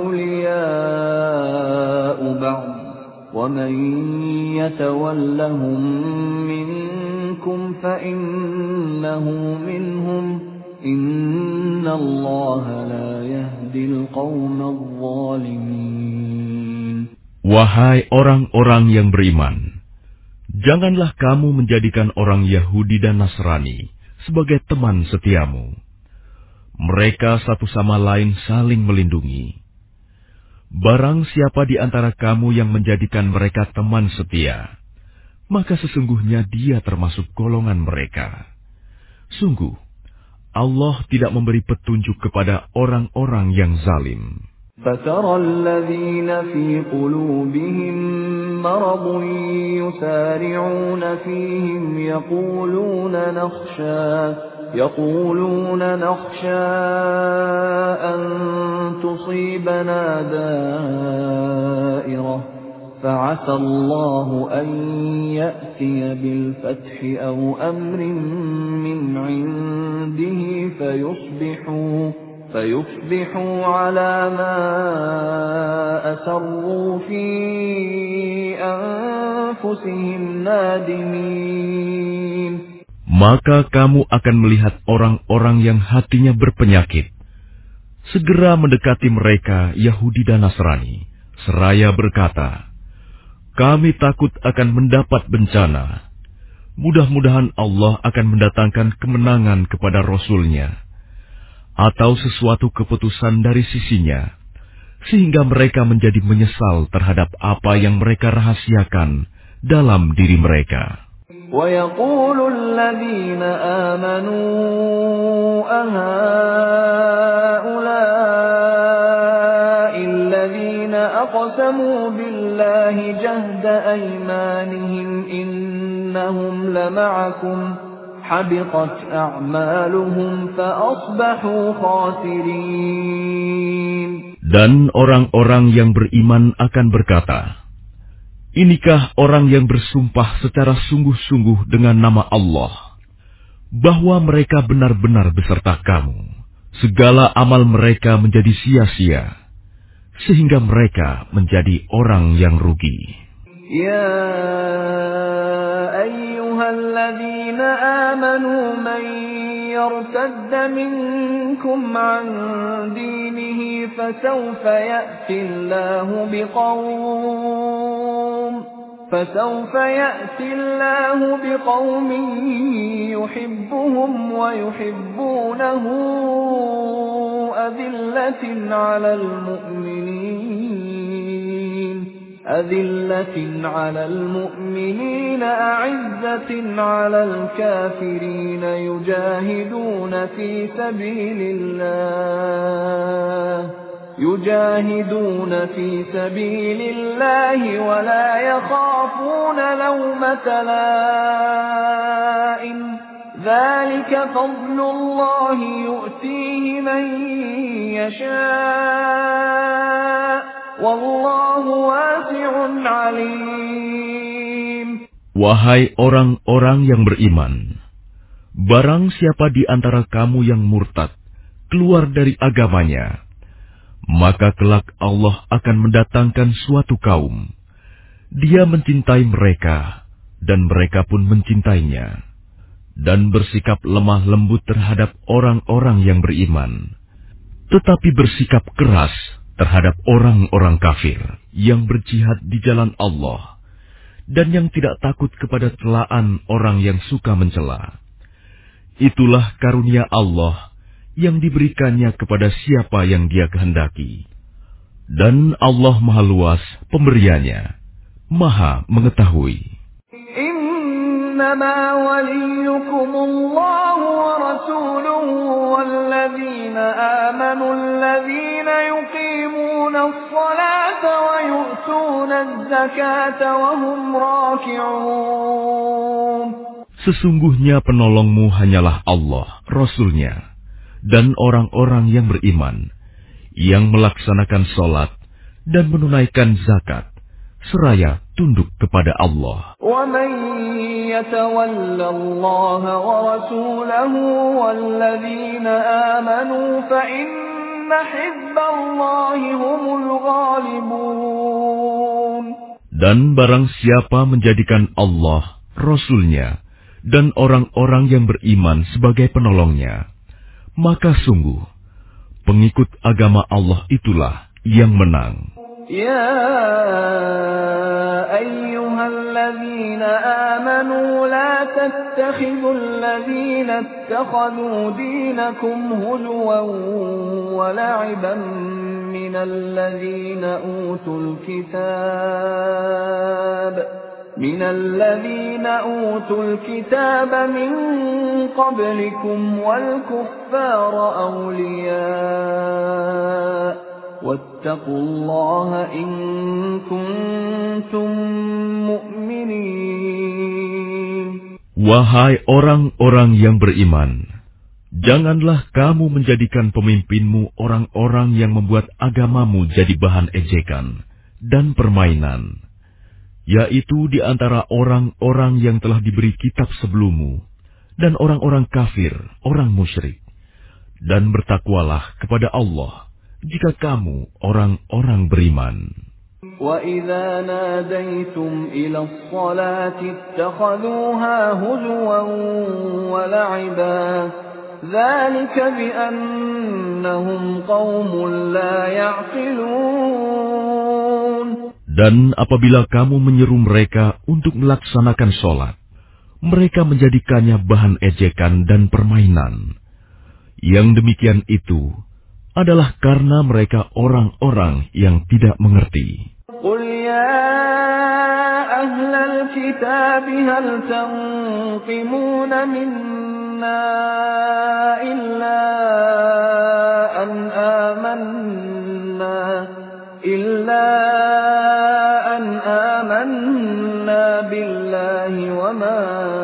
أولياء بعض ومن يتولهم منكم فإنه منهم إن الله لا يهدي القوم الظالمين. Wahai orang-orang yang beriman, janganlah kamu menjadikan orang Yahudi dan Nasrani sebagai teman setiamu. Mereka satu sama lain saling melindungi. Barang siapa di antara kamu yang menjadikan mereka teman setia, maka sesungguhnya dia termasuk golongan mereka. Sungguh, Allah tidak memberi petunjuk kepada orang-orang yang zalim. فَتَرَى الَّذِينَ فِي قُلُوبِهِم مَّرَضٌ يُسَارِعُونَ فِيهِمْ يَقُولُونَ نَخْشَىٰ يَقُولُونَ نَخْشَىٰ أَن تُصِيبَنَا دَائِرَةٌ فَعَسَى اللَّهُ أَن يَأْتِيَ بِالْفَتْحِ أَوْ أَمْرٍ مِّنْ عِندِهِ فَيُصْبِحُوا فَيُصْبِحُوا عَلَىٰ مَا أَسَرُّوا فِي أَنفُسِهِمْ نَادِمِينَ. Maka kamu akan melihat orang-orang yang hatinya berpenyakit segera mendekati mereka Yahudi dan Nasrani, seraya berkata, kami takut akan mendapat bencana. Mudah-mudahan Allah akan mendatangkan kemenangan kepada Rasul-Nya atau sesuatu keputusan dari sisinya, sehingga mereka menjadi menyesal terhadap apa yang mereka rahasiakan dalam diri mereka. وَيَقُولُ الَّذِينَ آمَنُوا أَهَٰؤُلَاءِ الَّذِينَ أَقْسَمُوا بِاللَّهِ جَهْدَ أَيْمَانِهِمْ إِنَّهُمْ لَمَعَكُمْ حَبِطَتْ أَعْمَالُهُمْ فَأَصْبَحُوا خَاسِرِينَ. Dan orang-orang yang beriman akan berkata, inikah orang yang bersumpah secara sungguh-sungguh dengan nama Allah, bahwa mereka benar-benar beserta kamu. Segala amal mereka menjadi sia-sia, sehingga mereka menjadi orang yang rugi. Ya ayyuhalladzina amanu man yartadda minkum an dinihi fasawfa ya'ti Allahu biqawm fasawfa ya'ti Allahu biqawmin yuhibbuhum wa yuhibbunahu adillatin 'alal mu'minin أذلة على المؤمنين أعزة على الكافرين يجاهدون في سبيل الله يجاهدون في سبيل الله ولا يخافون لومة لائم ذلك فضل الله يؤتيه من يشاء Wallahu wasi'un alim. Wahai orang-orang yang beriman, barang siapa di antara kamu yang murtad keluar dari agamanya, maka kelak Allah akan mendatangkan suatu kaum. Dia mencintai mereka dan mereka pun mencintainya, dan bersikap lemah lembut terhadap orang-orang yang beriman, tetapi bersikap keras terhadap orang-orang kafir yang berjihad di jalan Allah dan yang tidak takut kepada celaan orang yang suka mencela. Itulah karunia Allah yang diberikannya kepada siapa yang Dia kehendaki. Dan Allah Maha Luas pemberiannya, Maha mengetahui. إنما وليكم الله ورسوله والذين آمنوا الذين يقيمون الصلاة ويؤتون الزكاة وهم راكعون. Sesungguhnya penolongmu hanyalah Allah, Rasul-Nya, dan orang-orang yang beriman, yang melaksanakan sholat dan menunaikan zakat, seraya tunduk kepada Allah. وَمَن يَتَوَلَّ اللَّهَ وَرَسُولَهُ وَالَّذِينَ آمَنُوا فَإِنَّ حِزْبَ اللَّهِ هُمُ الْغَالِبُونَ. Dan barang siapa menjadikan Allah, Rasul-Nya, dan orang-orang yang beriman sebagai penolongnya, maka sungguh, pengikut agama Allah itulah yang menang. يا أيها الذين آمنوا لا تتخذوا الذين اتخذوا دينكم هزوا ولعبا من الذين أوتوا الكتاب من الذين أوتوا الكتاب من قبلكم والكفار أولياء واتقوا الله إن كنتم مؤمنين. Wahai orang-orang yang beriman, janganlah kamu menjadikan pemimpinmu orang-orang yang membuat agamamu jadi bahan ejekan dan permainan, yaitu di antara orang-orang yang telah diberi kitab sebelummu dan orang-orang kafir, orang musyrik. Dan bertakwalah kepada Allah jika kamu orang-orang beriman. وَإِذَا نَادَيْتُمْ إِلَى الصَّلَاةِ اتَّخَذُوهَا هُزُوًا وَلَعِبًا ذَلِكَ بِأَنَّهُمْ قَوْمٌ لَا يَعْقِلُونَ. Dan apabila kamu menyeru mereka untuk melaksanakan sholat, mereka menjadikannya bahan ejekan dan permainan. Yang demikian itu adalah karena mereka orang-orang yang tidak mengerti. قُلْ يَا أَهْلَ الْكِتَابِ هَلْ تَنقِمُونَ مِنَّا إِلَّا أَنْ آمَنَّا إِلَّا أَنْ آمَنَّا بِاللَّهِ وَمَا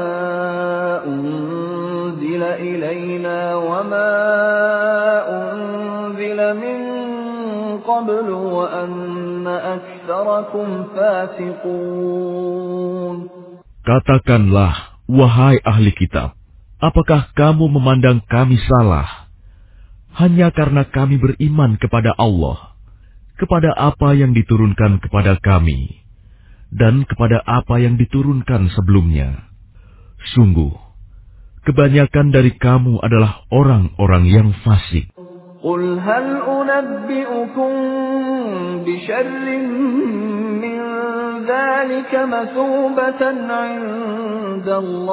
أُنْزِلَ إِلَيْنَا وَمَا أُنْزِلَ مِنْ قَبْلُ وَأَنَّ أَكْثَرَكُمْ فَاسِقُونَ. Katakanlah, wahai ahli kitab, apakah kamu memandang kami salah hanya karena kami beriman kepada Allah, kepada apa yang diturunkan kepada kami, dan kepada apa yang diturunkan sebelumnya? Sungguh, kebanyakan dari kamu adalah orang-orang yang fasik. قُلْ هَلْ أُنَبِّئُكُم بِشَرٍّ مِّن ذَلِكَ مَثُوبَةً عِندَ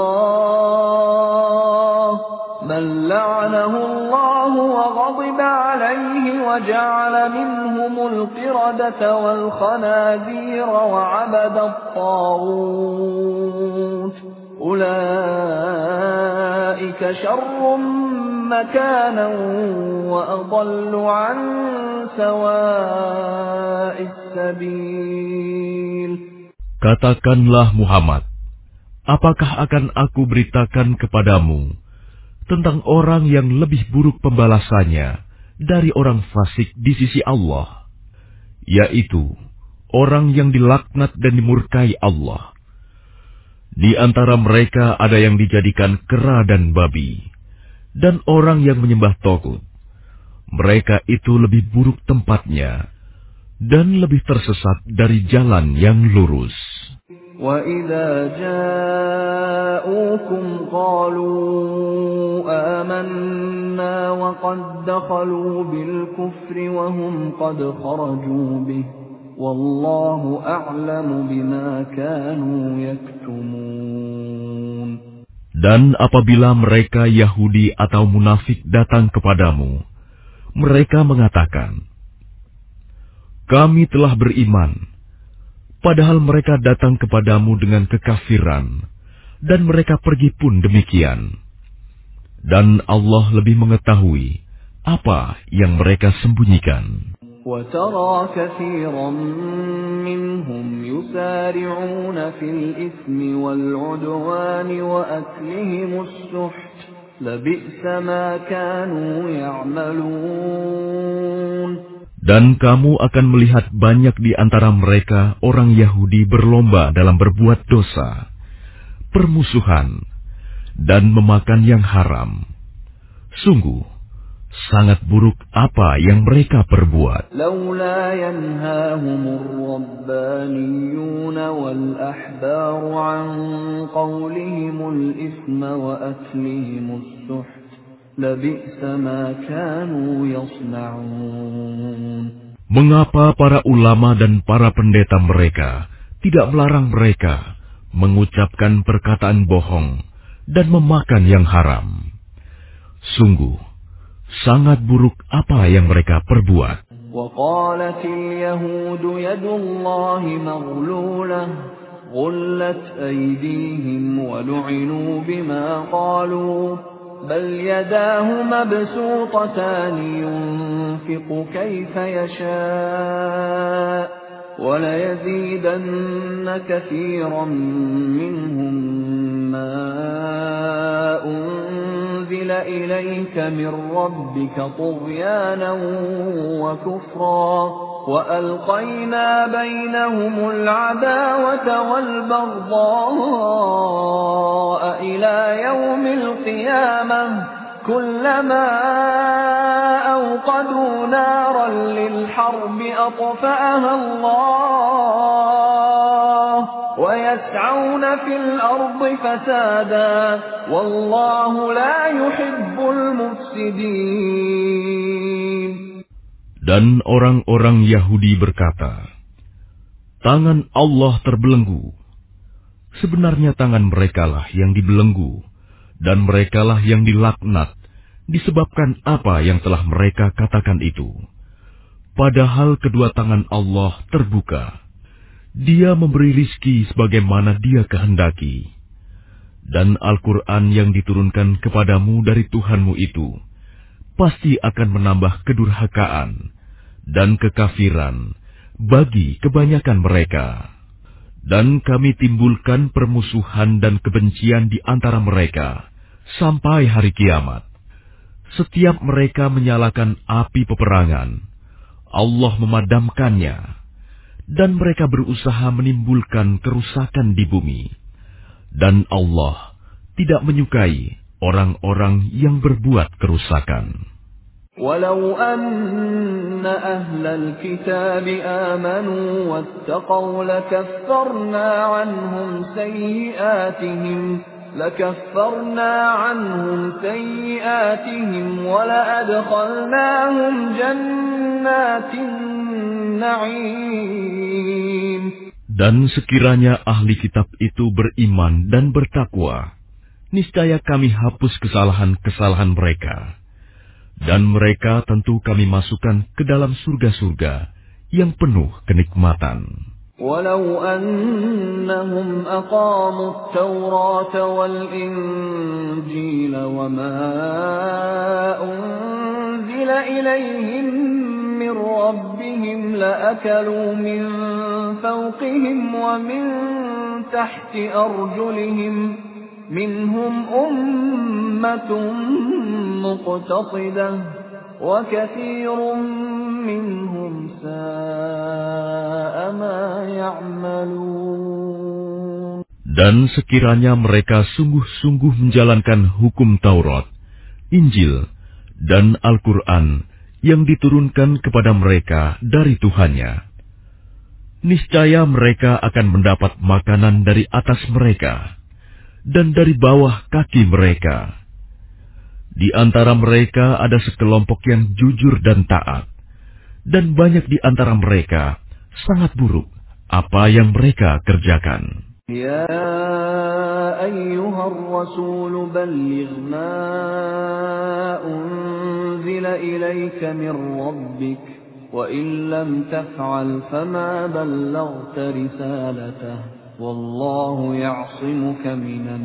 اللَّهِ مَن لَّعَنَهُ اللَّهُ وَغَضِبَ عَلَيْهِ وَجَعَلَ مِنْهُمُ الْقِرَدَةَ وَالْخَنَازِيرَ وَعَبَدَ الطَّاغُوتَ أُولَٰئِكَ شَرٌّ مَّكَانًا وَأَضَلُّ عَن سَوَاءِ السَّبِيلِ. Katakanlah Muhammad, apakah akan aku beritakan kepadamu tentang orang yang lebih buruk pembalasannya dari orang fasik di sisi Allah, yaitu orang yang dilaknat dan dimurkai Allah. Di antara mereka ada yang dijadikan kera dan babi, dan orang yang menyembah togut. Mereka itu lebih buruk tempatnya, dan lebih tersesat dari jalan yang lurus. وَإِذَا جَاءُوكُمْ قَالُوا آمَنَّا وَقَدْ دَخَلُوا بِالْكُفْرِ وَهُمْ قَدْ خَرَجُوا بِهِ وَاللَّهُ أَعْلَمُ بِمَا كَانُوا يَكْتُمُونَ. Dan apabila mereka Yahudi atau munafik datang kepadamu, mereka mengatakan, kami telah beriman, padahal mereka datang kepadamu dengan kekafiran, dan mereka pergi pun demikian. Dan Allah lebih mengetahui apa yang mereka sembunyikan. وَتَرَى كَثِيرًا مِّنْهُمْ يُسَارِعُونَ فِي الْإِثْمِ وَالْعُدْوَانِ وَأَكْلِهِمُ السُّحْتَ لَبِئْسَ مَا كَانُوا يَعْمَلُونَ. Dan kamu akan melihat banyak di antara mereka orang Yahudi berlomba dalam berbuat dosa, permusuhan, dan memakan yang haram. Sungguh, sangat buruk apa yang mereka perbuat. Laula yanhahumur rabbaniyun wal ahbaru an qawlihimul isma wa aklihimus suht. Mengapa para ulama dan para pendeta mereka tidak melarang mereka mengucapkan perkataan bohong dan memakan yang haram? Sungguh, sangat buruk apa yang mereka perbuat. وَقَالَتِ الْيَهُودُ يَدُ اللَّهِ مَغْلُولَةٌ غُلَّتْ أَيْدِيهِمْ وَلُعِنُوا بِمَا قَالُوا بل يداه مبسوطتان ينفق كيف يشاء وليزيدن كثيرا منهم ما أنزل إليك من ربك طغيانا وكفرا وألقينا بينهم العداوة والبغضاء إلى يوم القيامة كلما أوقدوا نارا للحرب أطفأها الله ويسعون في الأرض فسادا والله لا يحب المفسدين. Dan orang-orang Yahudi berkata, tangan Allah terbelenggu. Sebenarnya tangan merekalah yang dibelenggu, dan merekalah yang dilaknat, disebabkan apa yang telah mereka katakan itu. Padahal kedua tangan Allah terbuka. Dia memberi rizki sebagaimana Dia kehendaki. Dan Al-Quran yang diturunkan kepadamu dari Tuhanmu itu, pasti akan menambah kedurhakaan dan kekafiran bagi kebanyakan mereka. Dan kami timbulkan permusuhan dan kebencian di antara mereka sampai hari kiamat. Setiap mereka menyalakan api peperangan, Allah memadamkannya, dan mereka berusaha menimbulkan kerusakan di bumi. Dan Allah tidak menyukai orang-orang yang berbuat kerusakan. ولو أن أهل الكتاب آمنوا واتقوا لكفرنا عنهم سيئاتهم لكفرنا عنهم سيئاتهم ولأدخلناهم جنات النعيم. Dan sekiranya ahli kitab itu beriman dan bertakwa, niscaya kami hapus kesalahan-kesalahan mereka. Dan mereka tentu kami masukkan ke dalam surga-surga yang penuh kenikmatan. Walau annahum aqamu at-taurata wal-injila wa ma unzila ilayhim min rabbihim la'akalu min fawqihim wa min tahti arjulihim منهم أمة مقتصدة وكثير منهم ساء ما يعملون. Dan sekiranya mereka sungguh-sungguh menjalankan hukum Taurat, Injil, dan Al-Quran yang diturunkan kepada mereka dari Tuhannya, niscaya mereka akan mendapat makanan dari atas mereka dan dari bawah kaki mereka. Di antara mereka ada sekelompok yang jujur dan taat, dan banyak di antara mereka sangat buruk apa yang mereka kerjakan. Ya ayyuhar rasul balligh ma unzila ilayka min rabbik wa in lam taf'al fama ballaghta risalatahu Wallahu ya'simuka minan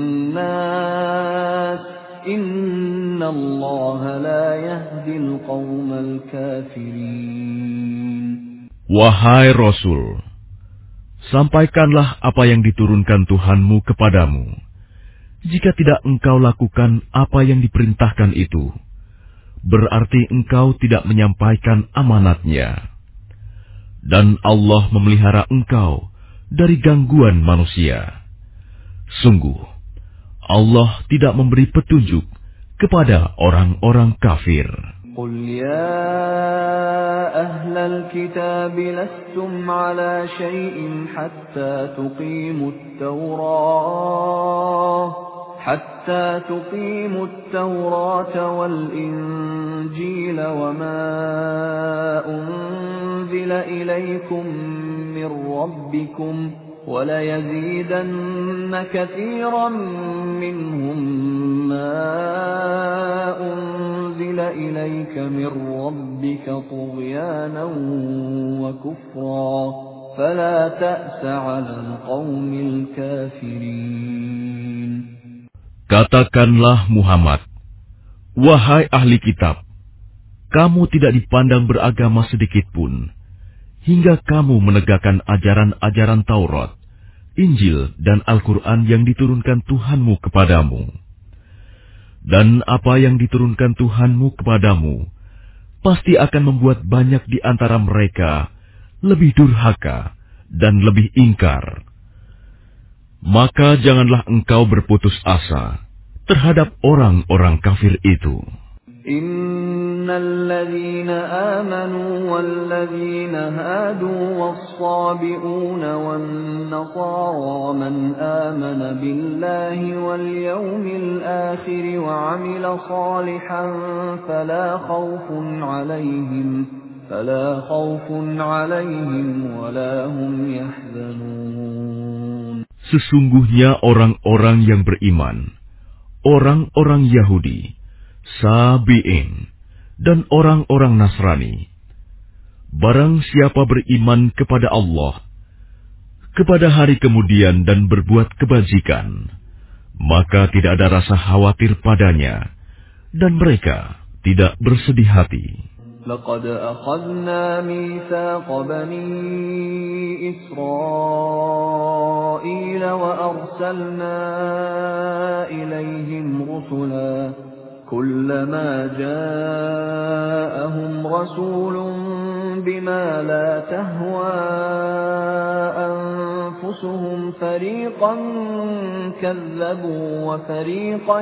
nas innallaha la yahdil qaumal kafirin. Wahai Rasul, sampaikanlah apa yang diturunkan Tuhanmu kepadamu. Jika tidak engkau lakukan apa yang diperintahkan itu, berarti engkau tidak menyampaikan amanatnya. Dan Allah memelihara engkau dari gangguan manusia. Sungguh, Allah tidak memberi petunjuk kepada orang-orang kafir. قل يا أهل الكتاب لستم على شيء حتى تقيموا التوراة حتى تقيموا التوراة والإنجيل وما أنزل إليكم من ربكم وَلَيَزِيدَنَّ كَثِيرًا مِّنْهُمْ مَا أُنزِلَ إِلَيْكَ مِنْ رَبِّكَ طُغْيَانًا وَكُفْرًا فَلَا تَأْسَ عَلَى الْقَوْمِ الْكَافِرِينَ. Katakanlah Muhammad, wahai ahli kitab, kamu tidak dipandang beragama sedikitpun, hingga kamu menegakkan ajaran-ajaran Taurat, Injil, dan Al-Quran yang diturunkan Tuhanmu kepadamu. Dan apa yang diturunkan Tuhanmu kepadamu, pasti akan membuat banyak di antara mereka lebih durhaka dan lebih ingkar. Maka janganlah engkau berputus asa terhadap orang-orang kafir itu. إن الذين آمنوا والذين هادوا والصابئون والنصارى من آمن بالله واليوم الآخر وعمل صالحا فلا خوف عليهم فلا خوف عليهم ولا هم يحزنون. Sesungguhnya orang-orang yang beriman, orang-orang Yahudi, Sabi'in, dan orang-orang Nasrani, barang siapa beriman kepada Allah, kepada hari kemudian dan berbuat kebajikan, maka tidak ada rasa khawatir padanya, dan mereka tidak bersedih hati. لقد أخذنا ميثاق بني إسرائيل وأرسلنا إليهم رسلا كلما جاءهم رسول بما لا تهوى أنفسهم فريقا كذبوا وفريقا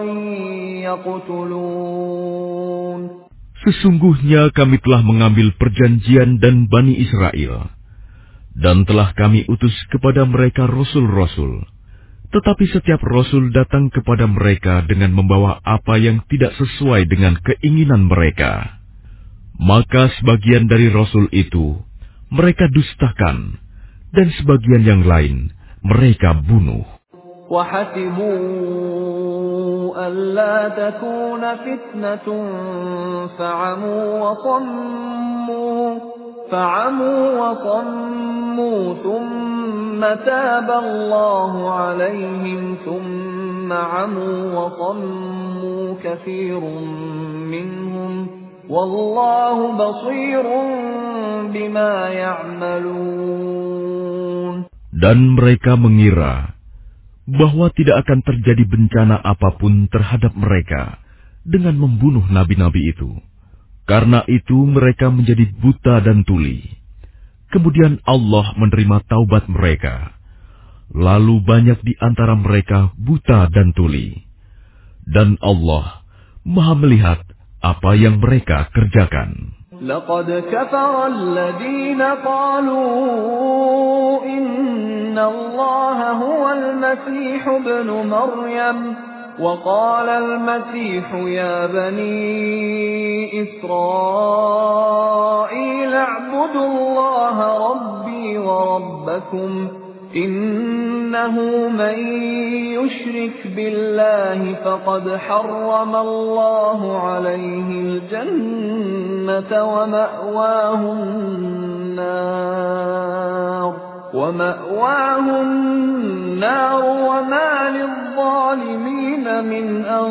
يقتلون. Sesungguhnya kami telah mengambil perjanjian dan Bani Israel, dan telah kami utus kepada mereka rasul-rasul. Tetapi setiap rasul datang kepada mereka dengan membawa apa yang tidak sesuai dengan keinginan mereka. Maka sebagian dari rasul itu mereka dustakan, dan sebagian yang lain mereka bunuh. وَحَسِبُوا أَلَّا تَكُونَ فِتْنَةٌ فَعَمُوا وَصَمُّوا فَعَمُوا وَصَمُّوا ثُمَّ تَابَ اللَّهُ عَلَيْهِمْ ثُمَّ عَمُوا وَصَمُّوا كَثِيرٌ مِّنْهُمْ وَاللَّهُ بَصِيرٌ بِمَا يَعْمَلُونَ. Dan mereka mengira bahwa tidak akan terjadi bencana apapun terhadap mereka dengan membunuh nabi-nabi itu. Karena itu mereka menjadi buta dan tuli. Kemudian Allah menerima taubat mereka. Lalu banyak di antara mereka buta dan tuli. Dan Allah Maha melihat apa yang mereka kerjakan. لقد كفر الذين قالوا إن الله هو المسيح ابن مريم وقال المسيح يا بني إسرائيل اعبدوا الله ربي وربكم إنه من يشرك بالله فقد حرم الله عليه الجنة ومأواه النار ومأواه النار وما للظالمين من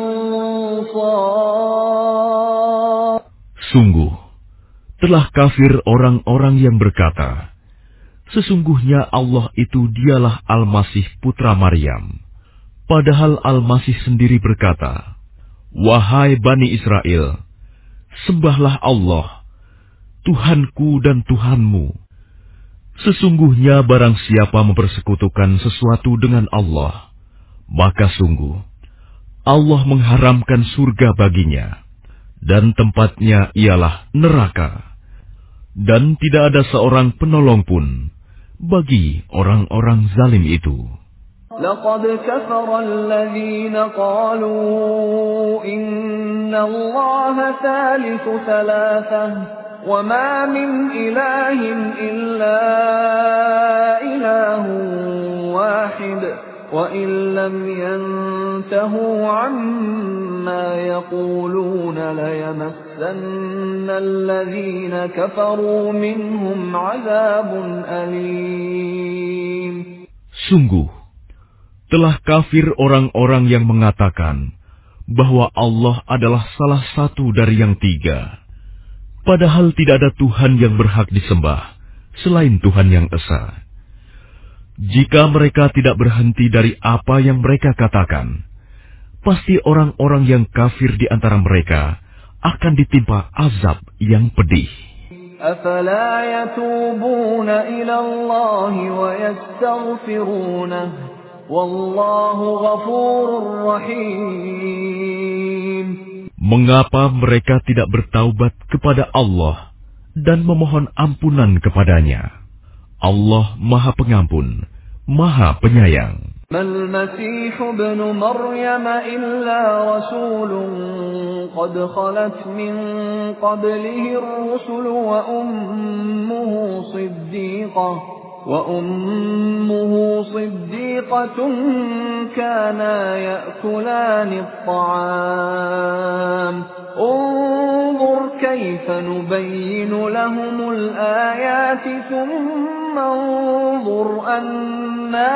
أنصار. Sungguh, telah kafir orang-orang yang berkata, sesungguhnya Allah itu dialah Al-Masih putra Maryam. Padahal Al-Masih sendiri berkata, wahai Bani Israel, Sembahlah Allah, Tuhanku dan Tuhanmu. Sesungguhnya barang siapa mempersekutukan sesuatu dengan Allah, maka sungguh Allah mengharamkan surga baginya, dan tempatnya ialah neraka. Dan tidak ada seorang penolong pun bagi orang-orang zalim itu. لقد كفر الذين قالوا إن الله ثالث ثلاثة وما من إله إلا إله واحد وإن لم ينتهوا عما يقولون ليمسن الذين كفروا منهم عذاب أليم. Sungguh, telah kafir orang-orang yang mengatakan bahwa Allah adalah salah satu dari yang tiga, padahal tidak ada Tuhan yang berhak disembah selain Tuhan yang Esa. Jika mereka tidak berhenti dari apa yang mereka katakan, pasti orang-orang yang kafir di antara mereka akan ditimpa azab yang pedih. أفلا يتوبون إلى الله ويستغفرونه والله غفور رحيم. Mengapa mereka tidak bertaubat kepada Allah dan memohon ampunan kepadanya? Allah Maha Pengampun, Maha Penyayang. ما المسيح ابن مريم إلا رسول قد خلت من قبله الرسل وأمه صديقة وأمه صديقة كانا يأكلان الطعام انظر كيف نبين لهم الآيات ثم انظر أنا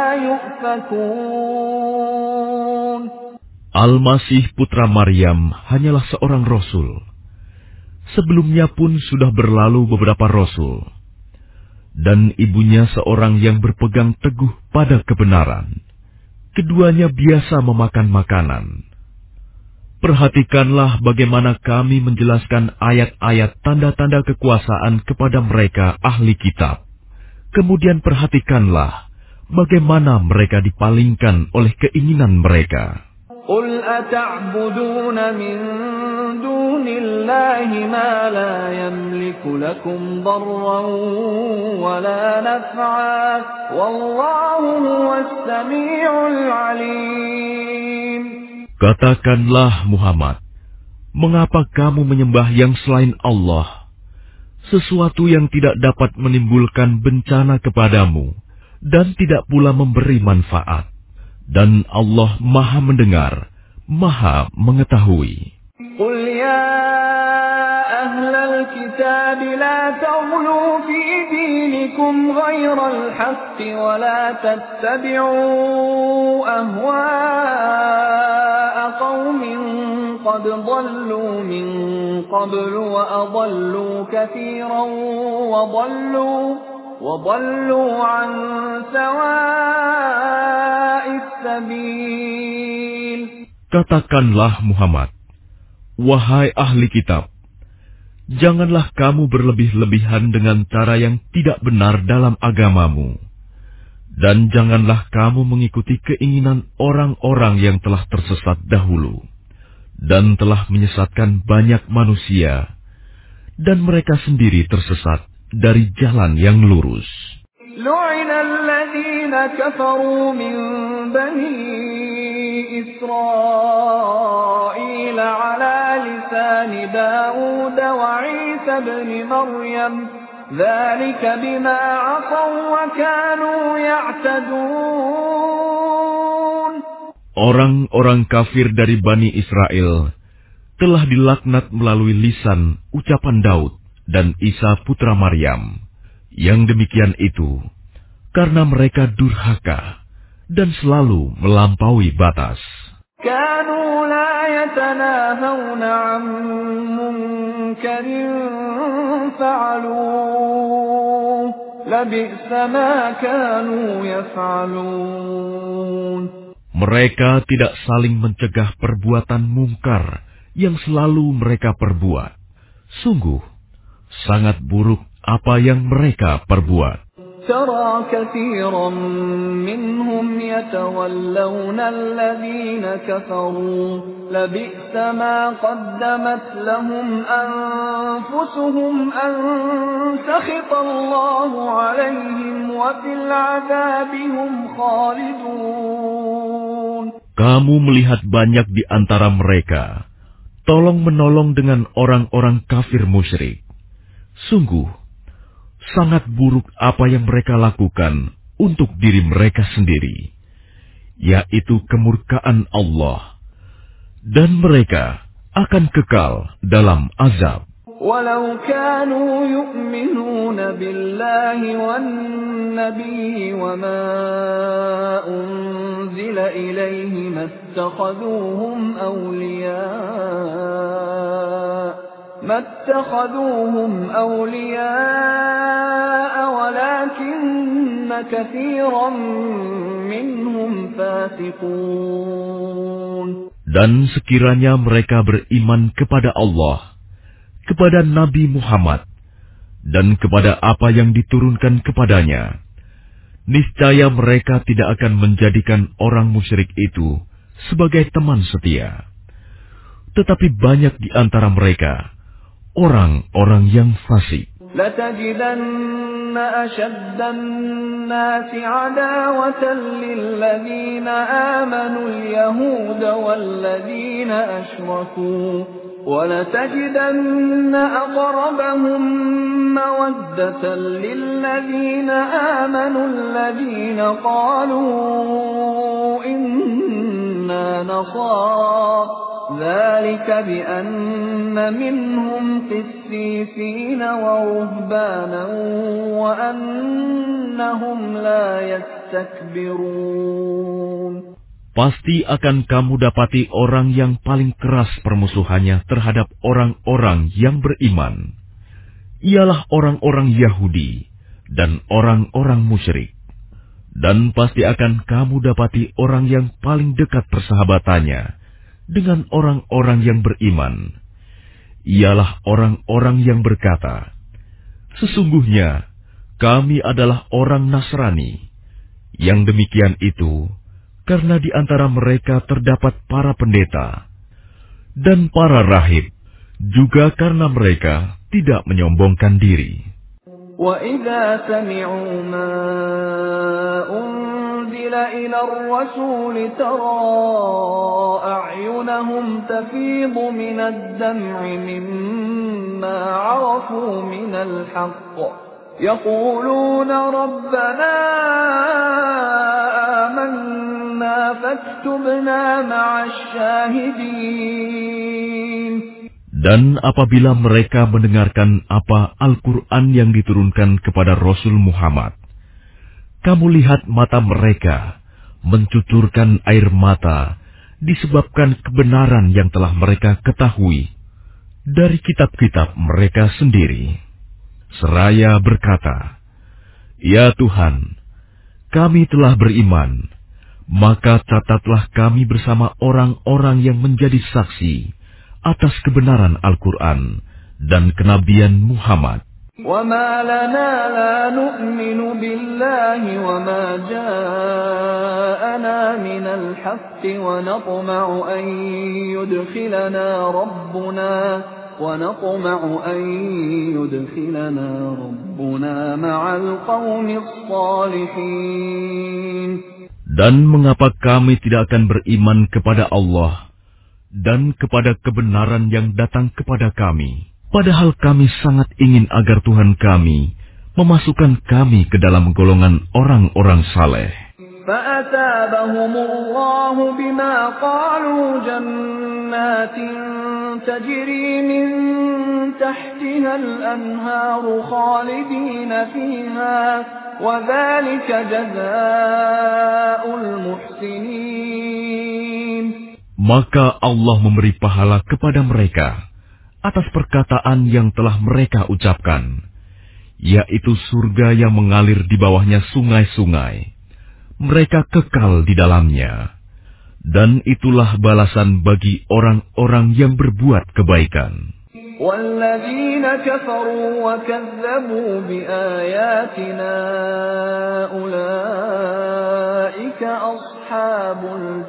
يؤفكون. Al-Masih putra Maryam hanyalah seorang rasul. Sebelumnya pun sudah berlalu beberapa rasul. Dan ibunya seorang yang berpegang teguh pada kebenaran. Keduanya biasa memakan makanan. Perhatikanlah bagaimana kami menjelaskan ayat-ayat tanda-tanda kekuasaan kepada mereka ahli kitab. Kemudian perhatikanlah bagaimana mereka dipalingkan oleh keinginan mereka. قل أتعبدون من دون الله ما لا يملك لكم ضرا ولا نفعا والله هو السميع العليم. Katakanlah Muhammad, mengapa kamu menyembah yang selain Allah, sesuatu yang tidak dapat menimbulkan bencana kepadamu dan tidak pula memberi manfaat. Dan Allah Maha Mendengar, Maha Mengetahui. قل يا أهل الكتاب لا تغلوا في دينكم غير الحق ولا تتبعوا أهواء قوم قد ضلوا من قبل وأضلوا كثيرا وضلوا وضلوا عن سواء السبيل. Katakanlah Muhammad, wahai ahli kitab, janganlah kamu berlebih-lebihan dengan cara yang tidak benar dalam agamamu, dan janganlah kamu mengikuti keinginan orang-orang yang telah tersesat dahulu, dan telah menyesatkan banyak manusia, dan mereka sendiri tersesat dari jalan yang lurus. لعن الذين كفروا من بني إسرائيل على لسان داود وعيسى بن مريم ذلك بما عصوا وكانوا يعتدون. Orang-orang kafir dari Bani Israel telah dilaknat melalui lisan ucapan Daud dan Isa putra Maryam. Yang demikian itu karena mereka durhaka dan selalu melampaui batas. كانوا لا يتناهون عن منكر فعلوه لبئس ما كانوا يفعلون. Mereka tidak saling mencegah perbuatan mungkar yang selalu mereka perbuat. Sungguh, sangat buruk apa yang mereka perbuat. ترى كثيرا منهم يتولون الذين كفروا لبئس ما قدمت لهم أنفسهم أن سخط الله عليهم وفي العذاب هم خالدون. Kamu melihat banyak di antara mereka tolong-menolong dengan orang-orang kafir musyrik. Sungguh, sangat buruk apa yang mereka lakukan untuk diri mereka sendiri, yaitu kemurkaan Allah, dan mereka akan kekal dalam azab. ولو كانوا يؤمنون بالله والنبي وما أنزل إليه ما اتخذوهم أولياء ما اتخذوهم أولياء ولكن كثيرا منهم فاسقون. Dan sekiranya mereka beriman kepada Allah, kepada Nabi Muhammad, dan kepada apa yang diturunkan kepadanya, niscaya mereka tidak akan menjadikan orang musyrik itu sebagai teman setia. Tetapi banyak di antara mereka orang-orang yang fasik. لَتَجِدَنَّ أَشَدَّ النَّاسِ عَدَاوَةً لِلَّذِينَ آمَنُوا الْيَهُودَ وَالَّذِينَ أَشْرَكُوا وَلَتَجِدَنَّ أَقْرَبَهُم مَّوَدَّةً لِّلَّذِينَ آمَنُوا الَّذِينَ قَالُوا إِنَّا نَصَارَىٰ ذَلِكَ بِأَنَّ مِنْهُمْ قِسِّيسِينَ وَرُهْبَانًا وَأَنَّهُمْ لَا يَسْتَكْبِرُونَ. Pasti akan kamu dapati orang yang paling keras permusuhannya terhadap orang-orang yang beriman, ialah orang-orang Yahudi dan orang-orang musyrik. Dan pasti akan kamu dapati orang yang paling dekat persahabatannya dengan orang-orang yang beriman, ialah orang-orang yang berkata, "Sesungguhnya kami adalah orang Nasrani." Yang demikian itu karena di antara mereka terdapat para pendeta dan para rahib, juga karena mereka tidak menyombongkan diri. وَإِذَا سَمِعُوا مَا أُنزِلَ إِلَى الرَّسُولِ تَرَىٰ أَعْيُنَهُمْ تَفِيضُ مِنَ الدَّمْعِ مِمَّا عَرَفُوا مِنَ الْحَقِّ يَقُولُونَ رَبَّنَا آمَنَّا فَاكْتُبْنَا مَعَ الشَّاهِدِينَ. Dan apabila mereka mendengarkan apa Al-Quran yang diturunkan kepada Rasul Muhammad, kamu lihat mata mereka mencucurkan air mata disebabkan kebenaran yang telah mereka ketahui dari kitab-kitab mereka sendiri. Seraya berkata, "Ya Tuhan, kami telah beriman, maka catatlah kami bersama orang-orang yang menjadi saksi atas kebenaran Al-Quran dan kenabian Muhammad." وَمَا لَنَا لَا نُؤْمِنُ بِاللَّهِ وَمَا جَاءَنَا مِنَ الْحَقِّ وَنَطْمَعُ أَن يُدْخِلَنَا رَبُّنَا وَنَطْمَعُ أَن يُدْخِلَنَا رَبُّنَا مَعَ الْقَوْمِ الصَّالِحِينَ. Dan mengapa kami tidak akan beriman kepada Allah dan kepada kebenaran yang datang kepada kami, padahal kami sangat ingin agar Tuhan kami memasukkan kami ke dalam golongan orang-orang saleh. فَأَثَابَهُمُ اللَّهُ بِمَا قَالُوا جَنَّاتٍ تَجْرِي مِن تَحْتِهَا الْأَنْهَارُ خَالِدِينَ فِيهَا وَذَلِكَ جَزَاءُ الْمُحْسِنِينَ. Maka Allah memberi pahala kepada mereka atas perkataan yang telah mereka ucapkan, yaitu surga yang mengalir di bawahnya sungai-sungai. Mereka kekal di dalamnya, dan itulah balasan bagi orang-orang yang berbuat kebaikan. وَالَّذِينَ كَفَرُوا وَكَذَّبُوا بِآيَاتِنَا أُولَئِكَ أَصْحَابُ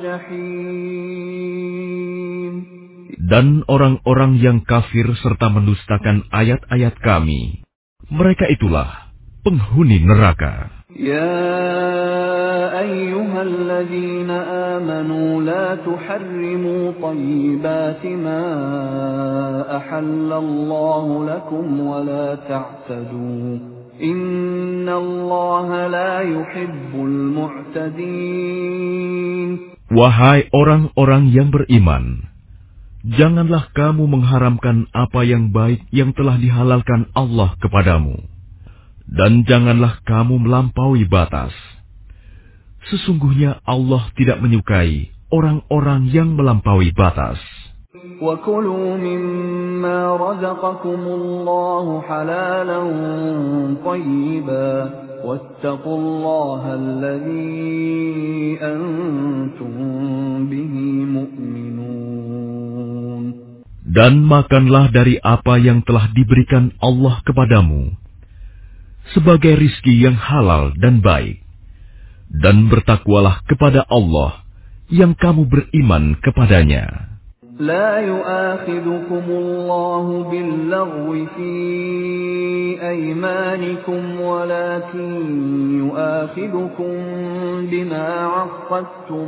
الْجَحِيمِ. Dan orang-orang yang kafir serta mendustakan ayat-ayat Kami, mereka itulah penghuni neraka. يا أيها الذين آمنوا لا تحرموا طيبات ما أحل الله لكم ولا تعتدوا إن الله لا يحب المعتدين. Wahai orang-orang yang beriman, janganlah kamu mengharamkan apa yang baik yang telah dihalalkan Allah kepadamu. Dan janganlah kamu melampaui batas. Sesungguhnya Allah tidak menyukai orang-orang yang melampaui batas. وَكُلُوا مِمَّا رَزَقَكُمُ اللَّهُ حَلَالًا طَيِّبًا وَاتَّقُوا اللَّهَ الَّذِي أَنْتُمْ بِهِ مُؤْمِنُونَ. Dan makanlah dari apa yang telah diberikan Allah kepadamu sebagai rizki yang halal dan baik, dan bertakwalah kepada Allah yang kamu beriman kepadanya. لا يؤاخذكم الله باللغو في أيمانكم ولكن يؤاخذكم بما عقدتم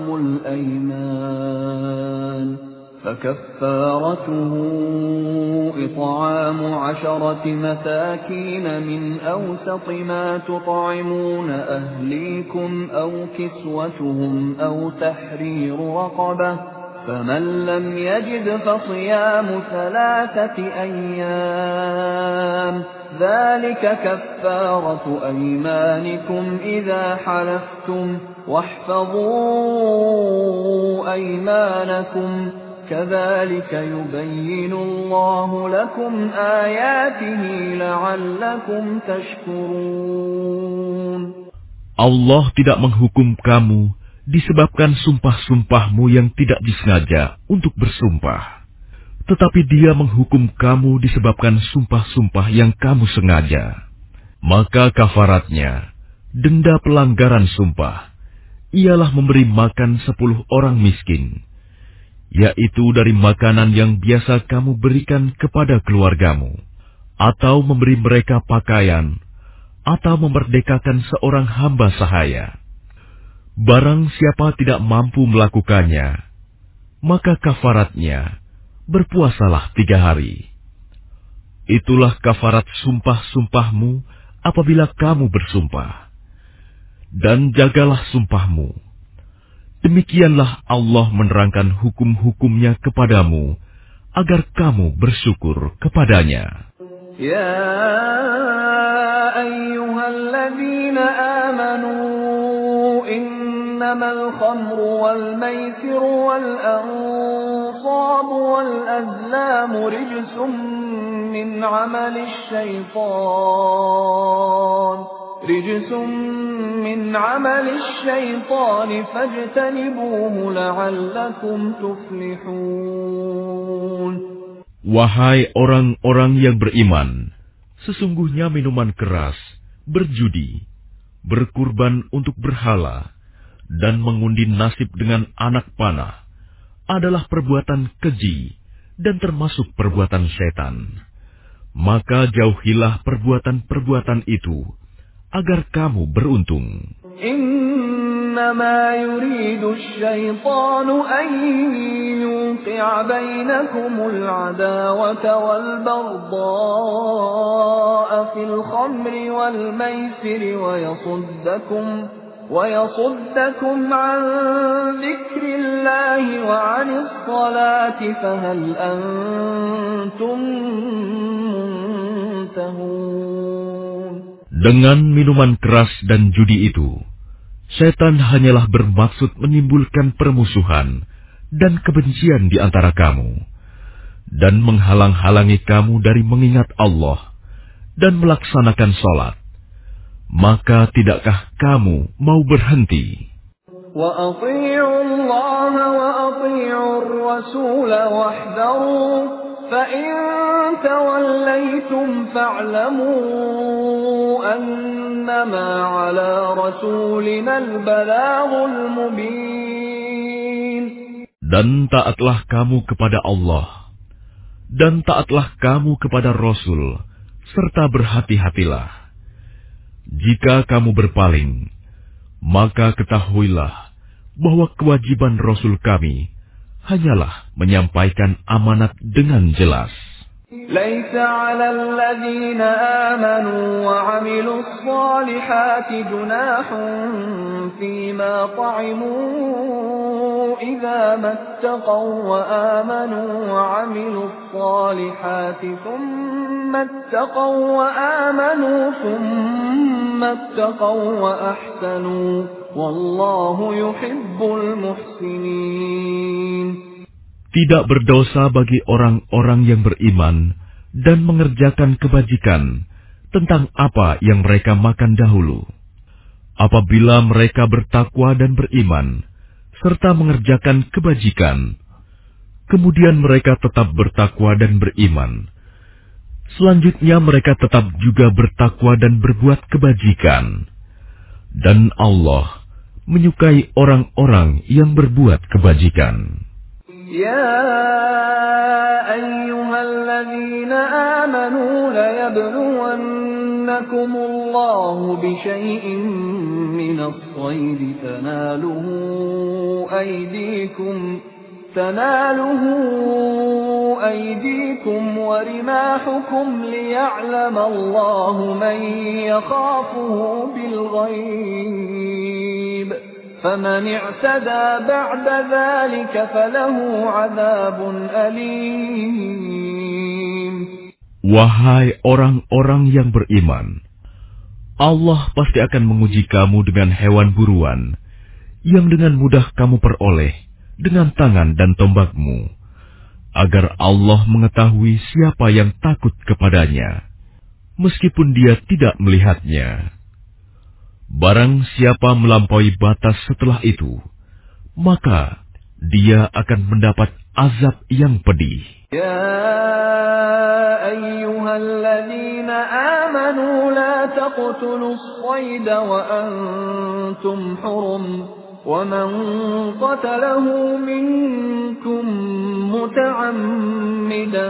الأيمان فكفارته إطعام عشرة مساكين من أوسط ما تطعمون أهليكم أو كسوتهم أو تحرير رقبة فمن لم يجد فصيام ثلاثة أيام ذلك كفارة أيمانكم إذا حلفتم واحفظوا أيمانكم كذلك يبين الله لكم آياته لعلكم تشكرون. Allah tidak menghukum kamu disebabkan sumpah-sumpahmu yang tidak disengaja untuk bersumpah. Tetapi Dia menghukum kamu disebabkan sumpah-sumpah yang kamu sengaja. Maka kafaratnya, denda pelanggaran sumpah, ialah memberi makan sepuluh orang miskin, yaitu dari makanan yang biasa kamu berikan kepada keluargamu, atau memberi mereka pakaian, atau memerdekakan seorang hamba sahaya. Barang siapa tidak mampu melakukannya, maka kafaratnya berpuasalah tiga hari. Itulah kafarat sumpah-sumpahmu apabila kamu bersumpah. Dan jagalah sumpahmu. Demikianlah Allah menerangkan hukum-hukumnya kepadamu, agar kamu bersyukur kepadanya. Ya ayyuhalladzina amanu إنما الخمر والميسر والأنصاب والأزلام رجس من عمل الشيطان رجس من عمل الشيطان فاجتنبوه لعلكم تفلحون. Wahai orang-orang yang beriman, sesungguhnya minuman keras, berjudi, berkurban untuk berhala, dan mengundi nasib dengan anak panah adalah perbuatan keji dan termasuk perbuatan setan. Maka jauhilah perbuatan-perbuatan itu agar kamu beruntung. Innama yuridu asy-syaitanu an yuqi'a bainakumul 'adawata wal baghdha'a fil khamri wal maisiri wa yasuddakum وَيَصُدَّكُمْ عَنْ ذِكْرِ اللَّهِ وَعَنِ الصَّلَاةِ فَهَلْ أَنْتُمْ مُنْتَهُونَ. Dengan minuman keras dan judi itu, setan hanyalah bermaksud menimbulkan permusuhan dan kebencian di antara kamu, dan menghalang-halangi kamu dari mengingat Allah dan melaksanakan sholat. Maka tidakkah kamu mau berhenti? Wa ati'u Allah wa ati'u ar-rasul wahdharu fa in تَوَلَّيْتُمْ فَاعْلَمُوا أَنَّمَا عَلَى رَسُولِنَا الْبَلَاغُ الْمُبِينُ. Dan taatlah kamu kepada Allah, dan taatlah kamu kepada Rasul, serta berhati-hatilah. Jika kamu berpaling, maka ketahuilah bahwa kewajiban Rasul kami hanyalah menyampaikan amanat dengan jelas. لَيْسَ عَلَى الَّذِينَ آمَنُوا وَعَمِلُوا الصَّالِحَاتِ جُنَاحٌ فِيمَا طَعِمُوا إِذَا مَا اتَّقَوا وَّآمَنُوا وَعَمِلُوا الصَّالِحَاتِ ثُمَّ اتَّقَوا وَّآمَنُوا ثُمَّ اتَّقَوا وَأَحْسَنُوا وَاللَّهُ يُحِبُّ الْمُحْسِنِينَ. Tidak berdosa bagi orang-orang yang beriman dan mengerjakan kebajikan tentang apa yang mereka makan dahulu. Apabila mereka bertakwa dan beriman, serta mengerjakan kebajikan, kemudian mereka tetap bertakwa dan beriman. Selanjutnya mereka tetap juga bertakwa dan berbuat kebajikan. Dan Allah menyukai orang-orang yang berbuat kebajikan. يا أيها الذين آمنوا ليبلونكم الله بشيء من الصيد تناله أيديكم تناله أيديكم ورماحكم ليعلم الله من يخافه بالغيب فمن اعتدى بعد ذلك فله عذاب أليم. Wahai orang-orang yang beriman, Allah pasti akan menguji kamu dengan hewan buruan yang dengan mudah kamu peroleh dengan tangan dan tombakmu, agar Allah mengetahui siapa yang takut kepadanya, meskipun dia tidak melihatnya. Barang siapa melampaui batas setelah itu, maka dia akan mendapat azab yang pedih. يا أيها الذين آمنوا لا تقتلوا الصيد وأنتم حرم ومن قتله منكم متعمدا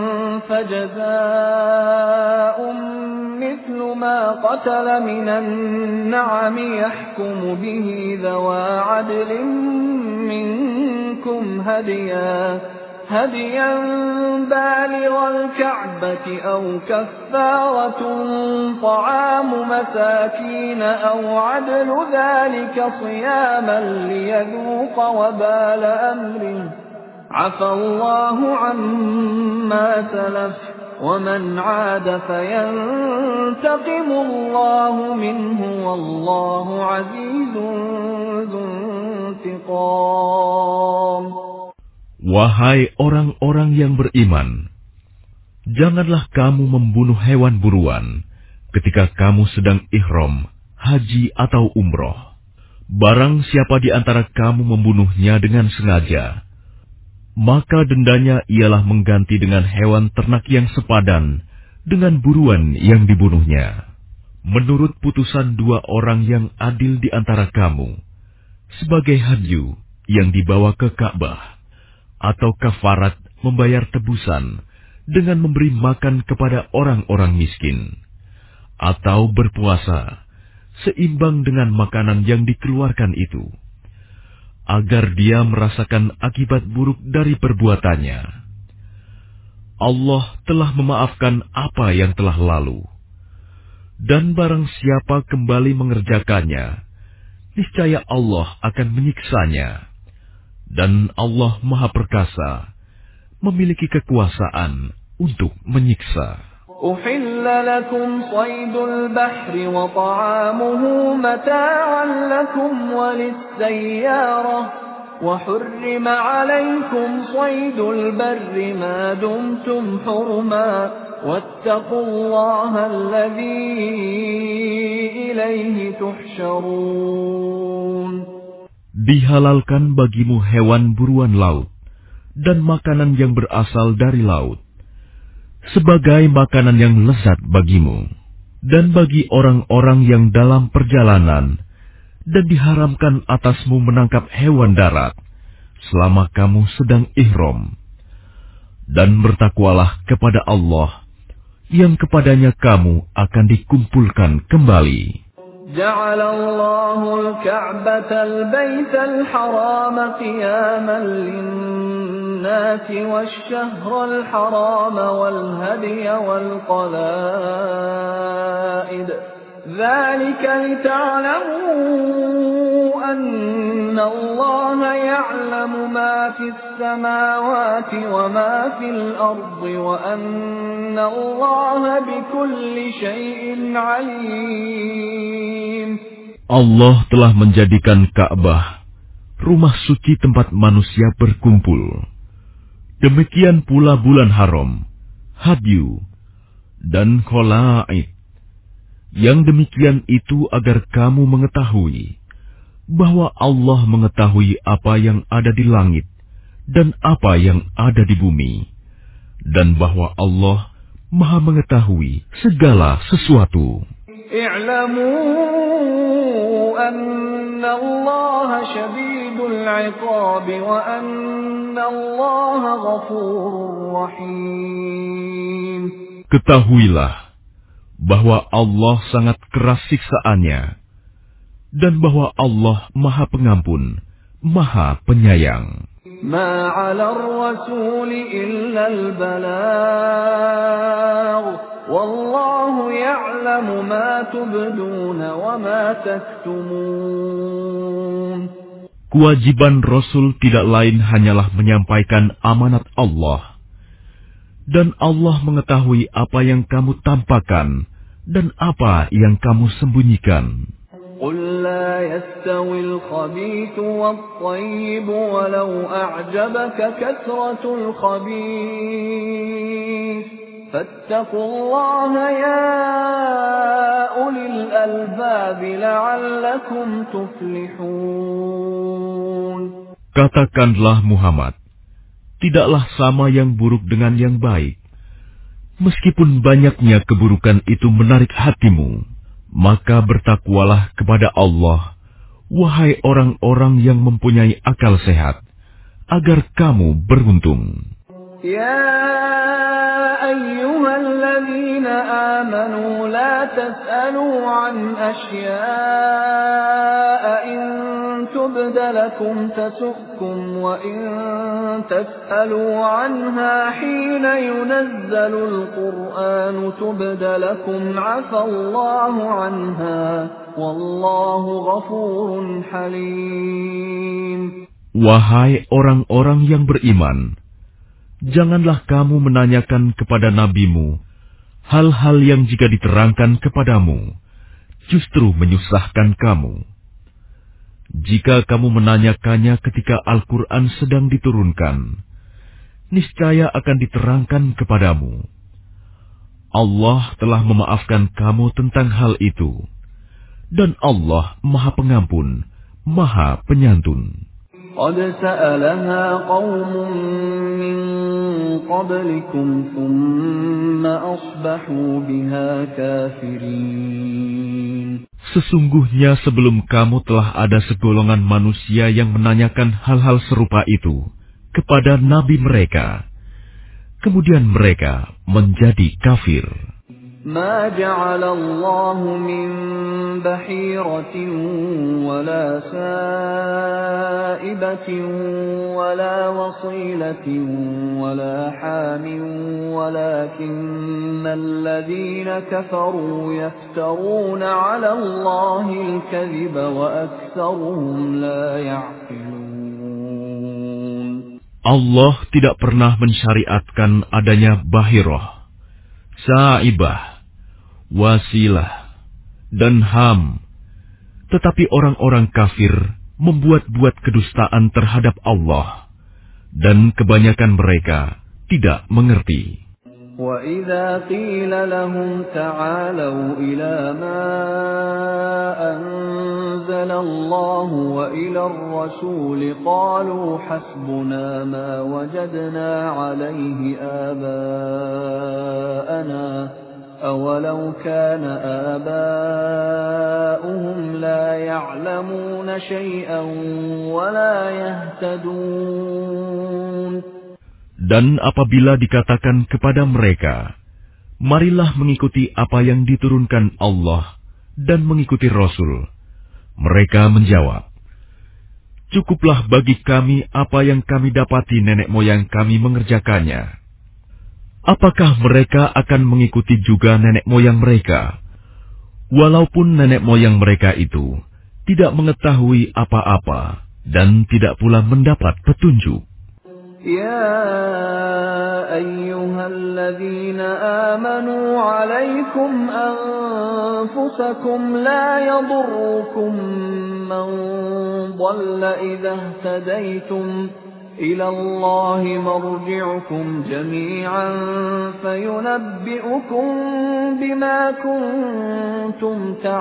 فجزاء مثل ما قتل من النعم يحكم به ذوى عدل منكم هديا هديا بالغ الكعبة أو كفارة طعام مساكين أو عدل ذلك صياما ليذوق وبال أمره عفى الله عما سلف ومن عاد فينتقم الله منه والله عزيز ذو انتقام. Wahai orang-orang yang beriman, janganlah kamu membunuh hewan buruan ketika kamu sedang ihram, haji atau umroh. Barang siapa di antara kamu membunuhnya dengan sengaja, maka dendanya ialah mengganti dengan hewan ternak yang sepadan dengan buruan yang dibunuhnya. Menurut putusan dua orang yang adil di antara kamu, sebagai hadyu yang dibawa ke Ka'bah, atau kafarat membayar tebusan dengan memberi makan kepada orang-orang miskin, atau berpuasa seimbang dengan makanan yang dikeluarkan itu, agar dia merasakan akibat buruk dari perbuatannya. Allah telah memaafkan apa yang telah lalu, dan barang siapa kembali mengerjakannya, niscaya Allah akan menyiksanya. Dan Allah Maha Perkasa, memiliki kekuasaan untuk menyiksa. أحل لكم صيد البحر وطعامه متاعا لكم وللسيارة وحرم عليكم صيد البر ما دمتم حرما واتقوا الله الذي إليه تحشرون. Dihalalkan bagimu hewan buruan laut dan makanan yang berasal dari laut. sebagai makanan yang lezat bagimu, dan bagi orang-orang yang dalam perjalanan, dan diharamkan atasmu menangkap hewan darat selama kamu sedang ihram. Dan bertakwalah kepada Allah, yang kepadanya kamu akan dikumpulkan kembali. جعل الله الكعبة البيت الحرام قياما للناس والشهر الحرام والهدي والقلائد ذلك لتعلموا أن الله يعلم ما في السماوات وما في الأرض وأن الله بكل شيء عليم. Allah telah menjadikan Ka'bah rumah suci tempat manusia berkumpul. Demikian pula bulan haram, hadyu, dan kholaid. Yang demikian itu agar kamu mengetahui bahwa Allah mengetahui apa yang ada di langit dan apa yang ada di bumi, dan bahwa Allah Maha mengetahui segala sesuatu. I'lamu anna Allah syadidul 'iqab wa anna Allah ghafurur rahim. Ketahuilah bahwa Allah sangat keras siksaannya, dan bahwa Allah Maha Pengampun, Maha Penyayang. Ma 'ala ar-rasul illa al-balagh, wallahu ya'lamu ma tubduna wa ma taktumun. Kewajiban Rasul tidak lain hanyalah menyampaikan amanat Allah. Dan Allah mengetahui apa yang kamu tampakkan dan apa yang kamu sembunyikan. قُلْ لَا يَسْتَوِي الْخَبِيثُ وَالطَّيِّبُ وَلَوْ أَعْجَبَكَ كَثْرَةُ الْخَبِيثِ فَاتَّقُوا اللَّهَ يَا أُولِي الْأَلْبَابِ لَعَلَّكُمْ تُفْلِحُونَ. Katakanlah Muhammad, tidaklah sama yang buruk dengan yang baik. Meskipun banyaknya keburukan itu menarik hatimu, maka bertakwalah kepada Allah, wahai orang-orang yang mempunyai akal sehat, agar kamu beruntung. Ya ayyuhalladzina amanu la tas'alu an asya'a in tubda lakum tasu'kum wa in tas'alu anha hina yunazzalul qur'anu tubda lakum 'afallahu anha wallahu ghafurun halim. Wahai orang-orang yang beriman, janganlah kamu menanyakan kepada nabimu hal-hal yang jika diterangkan kepadamu justru menyusahkan kamu. Jika kamu menanyakannya ketika Al-Quran sedang diturunkan, niscaya akan diterangkan kepadamu. Allah telah memaafkan kamu tentang hal itu, dan Allah Maha Pengampun, Maha Penyantun. قد سألها قوم من قبلكم ثم أصبحوا بها كافرين. Sesungguhnya sebelum kamu telah ada segolongan manusia yang menanyakan hal-hal serupa itu kepada nabi mereka. Kemudian mereka menjadi kafir. ما جعل الله من بحيرة ولا سائبة ولا وصيلة ولا حام ولكن الذين كفروا يفترون على الله الكذب وأكثرهم لا يعقلون. Allah tidak pernah mensyariatkan adanya bahirah, saibah, wasilah, dan ham. Tetapi orang-orang kafir membuat-buat kedustaan terhadap Allah, dan kebanyakan mereka tidak mengerti. وَإِذَا قِيلَ لَهُمْ تَعَالَوْا إِلَى مَا أَنزَلَ اللَّهُ وَإِلَى الرَّسُولِ قَالُوا حَسْبُنَا مَا وَجَدْنَا عَلَيْهِ آبَاءَنَا أَوَلَوْ كَانَ آبَاؤُهُمْ لَا يَعْلَمُونَ شَيْئًا وَلَا يَهْتَدُونَ. Dan apabila dikatakan kepada mereka, marilah mengikuti apa yang diturunkan Allah dan mengikuti Rasul, mereka menjawab, cukuplah bagi kami apa yang kami dapati nenek moyang kami mengerjakannya. Apakah mereka akan mengikuti juga nenek moyang mereka, walaupun nenek moyang mereka itu tidak mengetahui apa-apa dan tidak pula mendapat petunjuk? يا أيها الذين آمنوا عليكم أنفسكم لا يضركم من ضل إذا اهتديتم إلى الله مرجعكم جميعا فينبئكم بما كنتم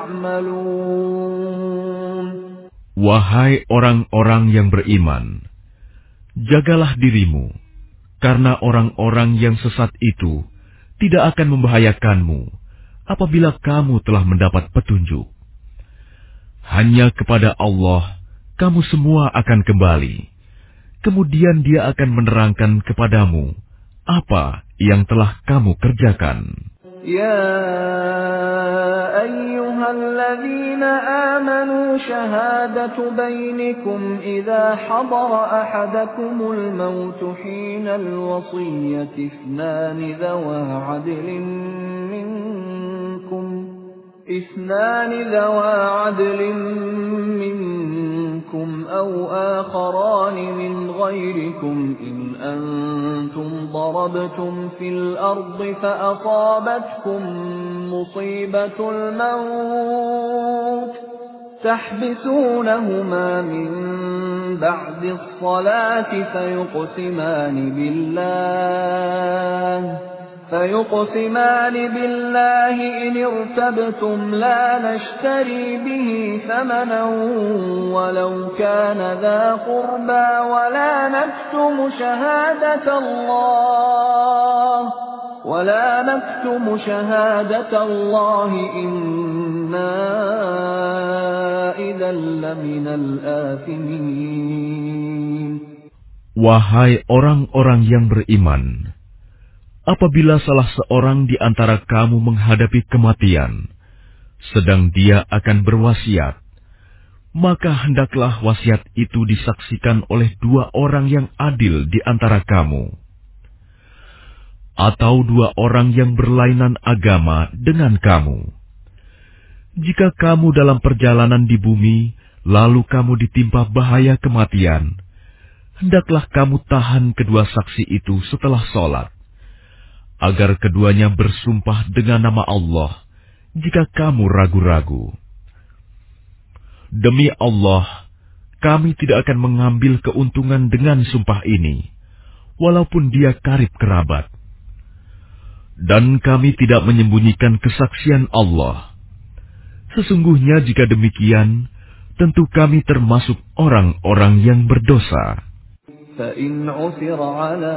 تعملون. Wahai orang-orang yang beriman, jagalah dirimu, karena orang-orang yang sesat itu tidak akan membahayakanmu apabila kamu telah mendapat petunjuk. Hanya kepada Allah kamu semua akan kembali, kemudian Dia akan menerangkan kepadamu apa yang telah kamu kerjakan. يا أيها الذين آمنوا شهادة بينكم إذا حضر أحدكم الموت حين الوصية اثنان ذوى عدل منكم اثنان ذوى عدل منكم أو آخران من غيركم إن أنتم ضربتم في الأرض فأصابتكم مصيبة الموت تحبسونهما من بعد الصلاة فيقسمان بالله فيقسمان بالله إن ارتبتم لا نشتري به ثمنا ولو كان ذا قربى ولا نكتم شهادة الله ولا نكتم شهادة الله إنا إذا لمن الآثمين. Wahai orang-orang yang beriman, apabila salah seorang di antara kamu menghadapi kematian, sedang dia akan berwasiat, maka hendaklah wasiat itu disaksikan oleh dua orang yang adil di antara kamu, atau dua orang yang berlainan agama dengan kamu. Jika kamu dalam perjalanan di bumi, lalu kamu ditimpa bahaya kematian, hendaklah kamu tahan kedua saksi itu setelah sholat, agar keduanya bersumpah dengan nama Allah jika kamu ragu-ragu. Demi Allah, kami tidak akan mengambil keuntungan dengan sumpah ini, walaupun dia karib kerabat. Dan kami tidak menyembunyikan kesaksian Allah. Sesungguhnya jika demikian, tentu kami termasuk orang-orang yang berdosa. فَإِنْ عُثِرَ عَلَىٰ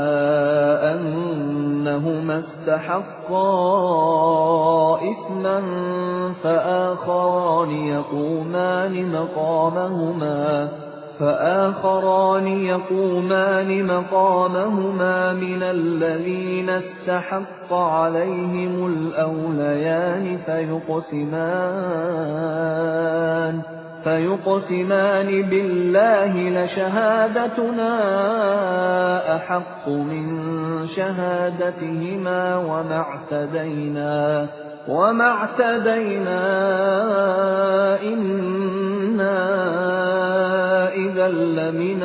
أَنَّهُمَا اسْتَحَقَّا إِثْمًا فَآخَرَانِ يَقُومَانِ مَقَامَهُمَا فآخران يقومان مقامهما من الذين استحق عليهم الأوليان فيقسمان فيقسمان بالله لشهادتنا أحق من شهادتهما وما اعتدينا وما اعتدينا إنا إذا لمن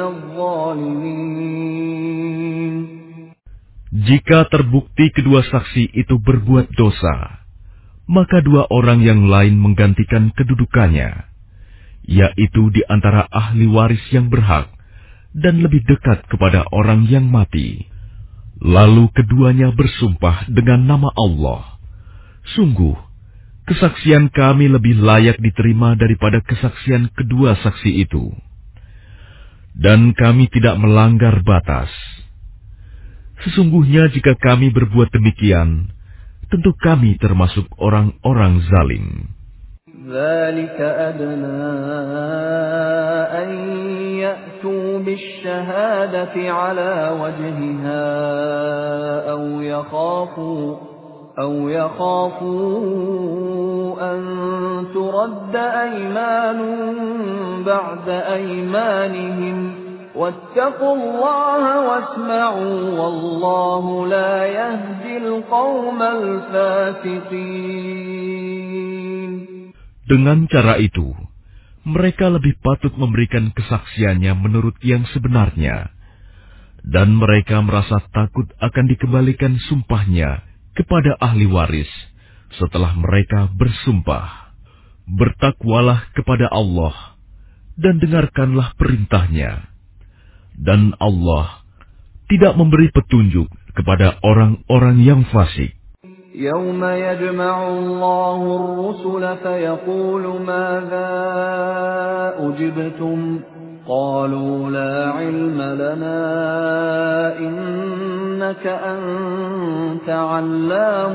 الظالمين. Jika terbukti kedua saksi itu berbuat dosa, maka dua orang yang lain menggantikan kedudukannya, yaitu di antara ahli waris yang berhak dan lebih dekat kepada orang yang mati. Lalu keduanya bersumpah dengan nama Allah, "Sungguh, kesaksian kami lebih layak diterima daripada kesaksian kedua saksi itu. Dan kami tidak melanggar batas. Sesungguhnya jika kami berbuat demikian, tentu kami termasuk orang-orang zalim." ذلك أدنى أن يأتوا بالشهادة على وجهها أو يخافوا أو يخافوا أن ترد أيمان بعد أيمانهم واتقوا الله واسمعوا والله لا يهدي القوم الفاسقين. Dengan cara itu, mereka lebih patut memberikan kesaksiannya menurut yang sebenarnya, dan mereka merasa takut akan dikembalikan sumpahnya kepada ahli waris setelah mereka bersumpah. Bertakwalah kepada Allah dan dengarkanlah perintahnya, dan Allah tidak memberi petunjuk kepada orang-orang yang fasik. يوم يجمع الله الرسل فيقول ماذا أجبتم قالوا لا علم لنا إنك أنت علام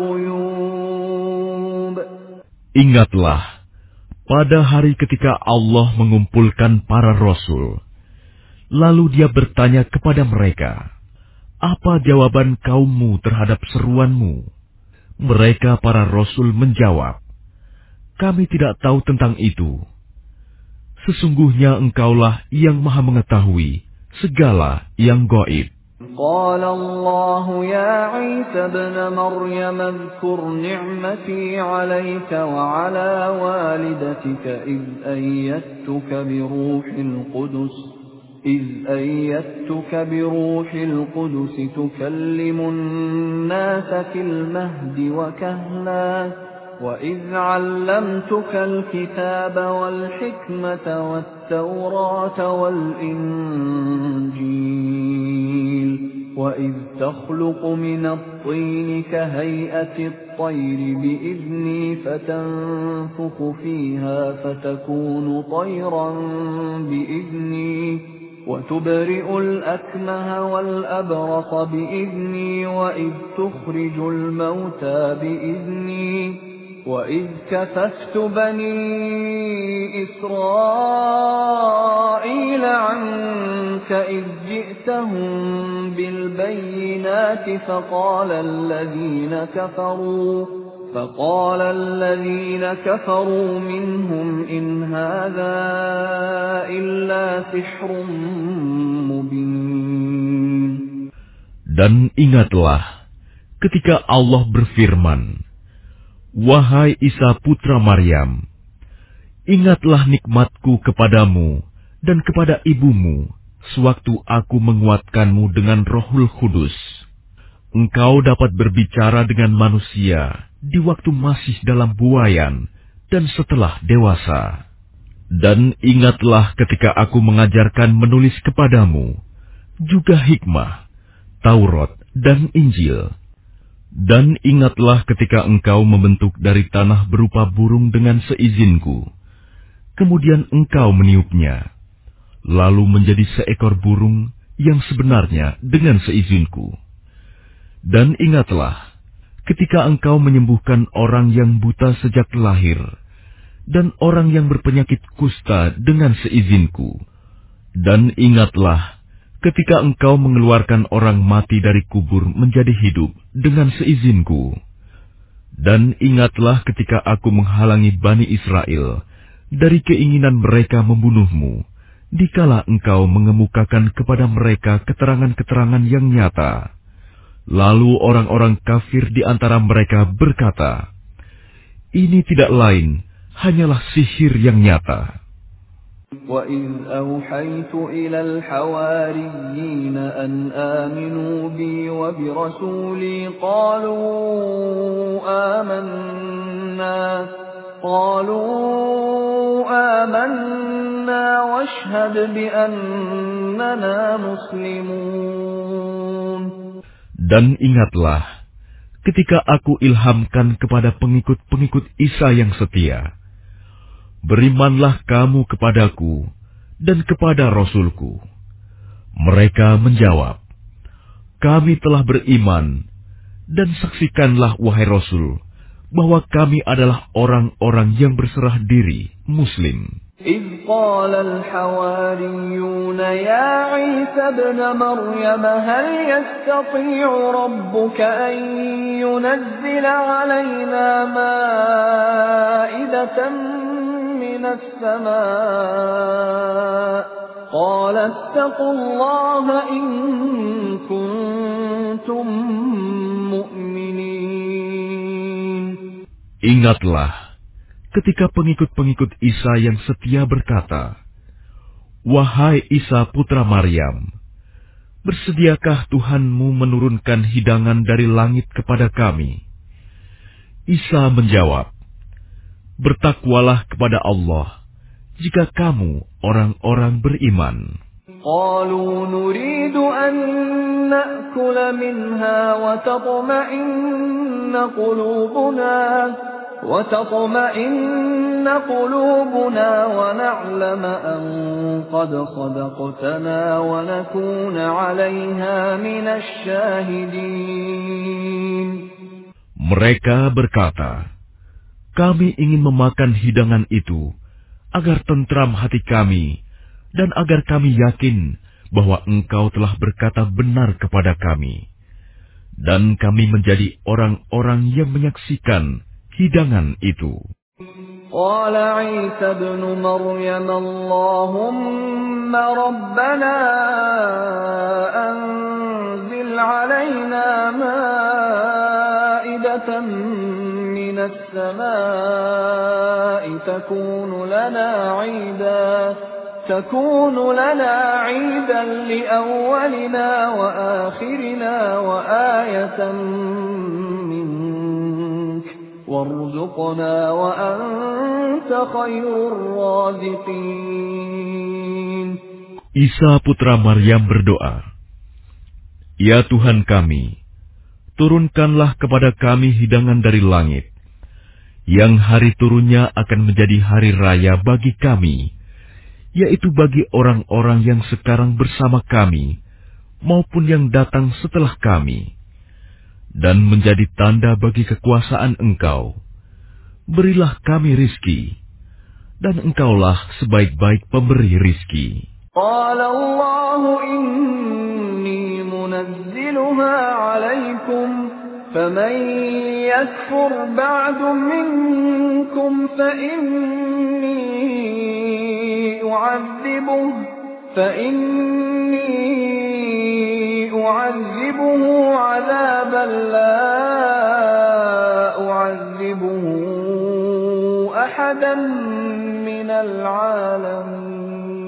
الغيوب. Ingatlah, pada hari ketika Allah mengumpulkan para rasul, lalu dia bertanya kepada mereka, "Apa jawaban kaummu terhadap seruanmu?" Mereka para rasul menjawab, "Kami tidak tahu tentang itu. Sesungguhnya engkaulah yang maha mengetahui segala yang gaib." قال الله يا عيسى ابن مريم اذكر نعمتي عليك وعلى والدتك إذ أيدتك بروح القدس إذ أيدتك بروح القدس تكلم الناس في المهد وكهلا وإذ علمتك الكتاب والحكمة والتوراة والإنجيل وإذ تخلق من الطين كهيئة الطير بإذني فتنفخ فيها فتكون طيرا بإذني وتبرئ الأكمه والأبرص بإذني وإذ تخرج الموتى بإذني وإذ كففت بني إسرائيل عنك إذ جئتهم بالبينات فقال الذين كفروا فقال الذين كفروا منهم إن هذا إلا سحر مبين. Dan ingatlah ketika Allah berfirman, "Wahai Isa putra Maryam, ingatlah nikmatku kepadamu dan kepada ibumu sewaktu aku menguatkanmu dengan Rohul Kudus. Engkau dapat berbicara dengan manusia di waktu masih dalam buayan dan setelah dewasa. Dan ingatlah ketika aku mengajarkan menulis kepadamu, juga hikmah, Taurat dan Injil. Dan ingatlah ketika engkau membentuk dari tanah berupa burung dengan seizinku, kemudian engkau meniupnya, lalu menjadi seekor burung yang sebenarnya dengan seizinku. Dan ingatlah ketika engkau menyembuhkan orang yang buta sejak lahir, dan orang yang berpenyakit kusta dengan seizinku. Dan ingatlah ketika engkau mengeluarkan orang mati dari kubur menjadi hidup dengan seizinku. Dan ingatlah ketika aku menghalangi Bani Israel dari keinginan mereka membunuhmu, dikala engkau mengemukakan kepada mereka keterangan-keterangan yang nyata. Lalu orang-orang kafir di antara mereka berkata, "Ini tidak lain, hanyalah sihir yang nyata." وَإِذْ أَوْحَيْتُ إِلَى الْحَوَارِيِّينَ أَنْ آمِنُوا بِي وَبِرَسُولِي قَالُوا آمَنَّا قَالُوا آمَنَّا وَاشْهَدْ بِأَنَّنَا مُسْلِمُونَ. Dan ingatlah ketika aku ilhamkan kepada pengikut-pengikut Isa yang setia, berimanlah kamu kepadaku dan kepada Rasulku. Mereka menjawab, kami telah beriman, dan saksikanlah wahai Rasul, bahwa kami adalah orang-orang yang berserah diri, Muslim. إذ قال الحواريون يا عيسى ابن مريم هل يستطيع ربك أن ينزل علينا مائدة من السماء قال اتقوا الله إن كنتم مؤمنين. Ingatlah ketika pengikut-pengikut Isa yang setia berkata, wahai Isa putra Maryam, bersediakah Tuhanmu menurunkan hidangan dari langit kepada kami? Isa menjawab, bertakwalah kepada Allah jika kamu orang-orang beriman. قالوا نريد أن نأكل منها وتطمئن قلوبنا وتطمئن قلوبنا ونعلم أن قد صدقتنا ونكون عليها من الشاهدين. Mereka berkata, kami ingin memakan hidangan itu agar tentram hati kami dan agar kami yakin bahwa engkau telah berkata benar kepada kami, dan kami menjadi orang-orang yang menyaksikan hidangan itu. قال عيسى ابن مريم اللهم ربنا أنزل علينا مائدة من السماء تكون لنا عيدا تكون لنا عيدا لأولنا وآخرنا وآية منك وارزقنا وأنت خير الرازقين. Isa putra Maryam berdoa, ya Tuhan kami, turunkanlah kepada kami hidangan dari langit, yang hari turunnya akan menjadi hari raya bagi kami, yaitu bagi orang-orang yang sekarang bersama kami, maupun yang datang setelah kami, dan menjadi tanda bagi kekuasaan Engkau. Berilah kami rizki, dan Engkaulah sebaik-baik pemberi rizki. قال الله إني منزلها عليكم فمن يكفر بعد منكم فإني أعذبه فإني أعذبه عذابا لا أعذبه أحدا من العالمين.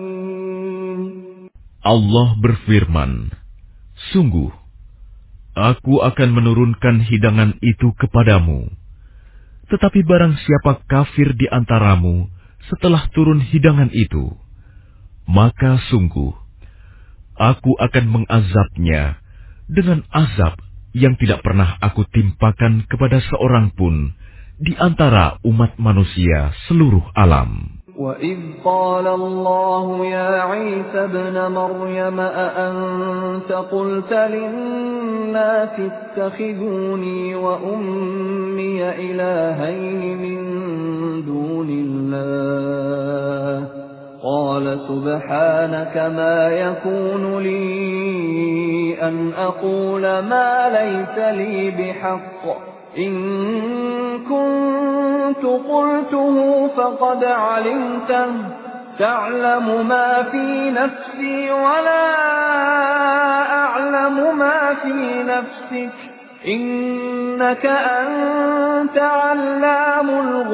Allah berfirman, sungguh, aku akan menurunkan hidangan itu kepadamu. Tetapi barang siapa kafir di antaramu setelah turun hidangan itu, maka sungguh, aku akan mengazabnya dengan azab yang tidak pernah aku timpakan kepada seorang pun di antara umat manusia seluruh alam. وَإِذْ قَالَ اللَّهُ يَا عِيسَى ابْنَ مَرْيَمَ أَأَنْتَ قُلْتَ لِلنَّاسِ اتَّخِذُونِي وَأُمِّيَ إِلَٰهَيْنِ مِن دُونِ اللَّهِ قَالَ سُبْحَانَكَ مَا يَكُونُ لِي أَنْ أَقُولَ مَا لَيْسَ لِي بِحَقٍّ إن كنت قلته فقد علمته تعلم ما في نفسي ولا أعلم ما في نفسك إنك أنت علام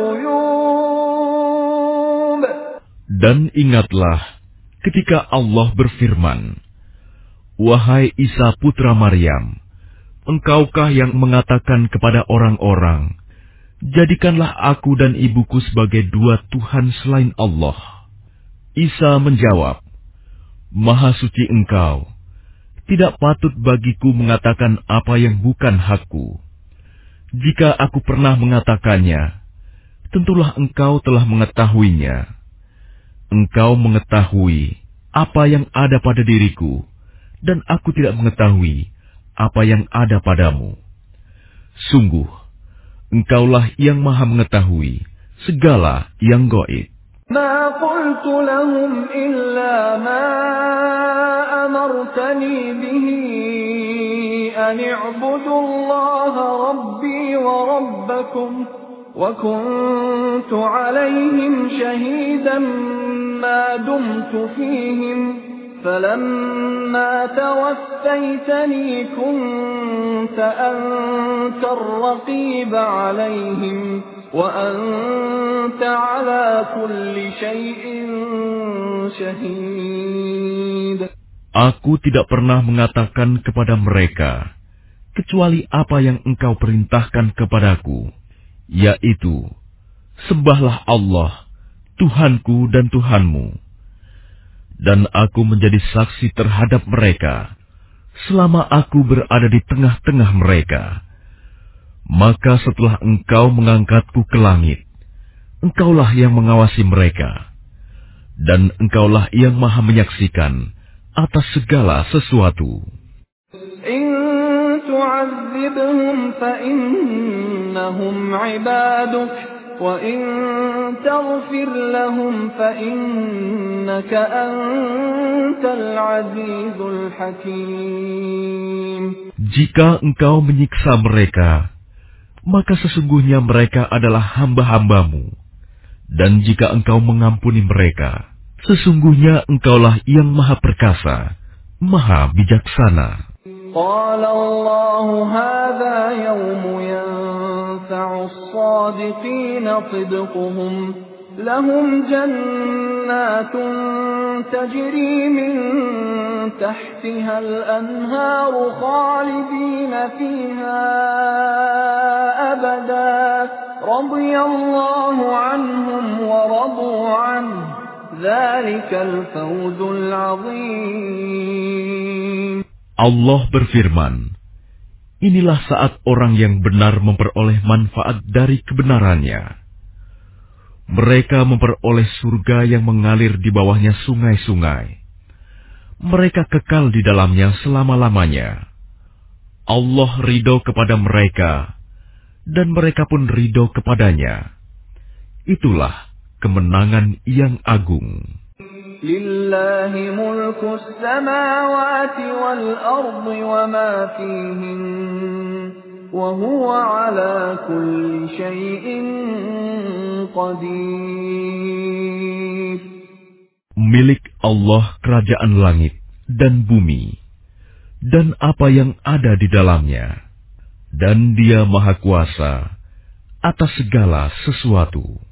الغيوب. Dan ingatlah ketika Allah berfirman, wahai Isa putra Maryam, engkaukah yang mengatakan kepada orang-orang, jadikanlah aku dan ibuku sebagai dua Tuhan selain Allah? Isa menjawab, Maha suci Engkau, Tidak patut bagiku mengatakan apa yang bukan hakku. Jika aku pernah mengatakannya, tentulah engkau telah mengetahuinya. Engkau mengetahui apa yang ada pada diriku, dan aku tidak mengetahui apa yang ada padamu. Sungguh, engkaulah yang maha mengetahui segala yang gaib. ما قلت لهم إلا ما أمرتني به أن اعبدوا الله ربي وربكم وكنت عليهم شهيدا ما دمت فيهم فلما توفيتني كنت أنت الرقيب عليهم وأنت على كل شيء شهيد. Aku tidak pernah mengatakan kepada mereka kecuali apa yang engkau perintahkan kepadaku, yaitu sembahlah Allah, Tuhanku dan Tuhanmu. Dan aku menjadi saksi terhadap mereka selama aku berada di tengah-tengah mereka. Maka setelah engkau mengangkatku ke langit, engkaulah yang mengawasi mereka, dan engkaulah yang maha menyaksikan atas segala sesuatu. إن تعذبهم فإنهم عبادك وإن تغفر لهم فإنك أنت العزيز الحكيم. Jika engkau menyiksa mereka, maka sesungguhnya mereka adalah hamba-hambamu. Dan jika engkau mengampuni mereka, sesungguhnya engkaulah yang maha perkasa, maha bijaksana. قال الله هذا يوم ينفع الصادقين صدقهم لهم جنات تجري من تحتها الأنهار خالدين فيها أبدا رضي الله عنهم ورضوا عنه ذلك الفوز العظيم. Allah berfirman, inilah saat orang yang benar memperoleh manfaat dari kebenarannya. Mereka memperoleh surga yang mengalir di bawahnya sungai-sungai. Mereka kekal di dalamnya selama-lamanya. Allah ridho kepada mereka, dan mereka pun ridho kepadanya. Itulah kemenangan yang agung. لله ملك السماوات والأرض وما فيهن وهو على كل شيء قدير. Milik Allah kerajaan langit dan bumi dan apa yang ada di dalamnya, dan Dia maha kuasa atas segala sesuatu.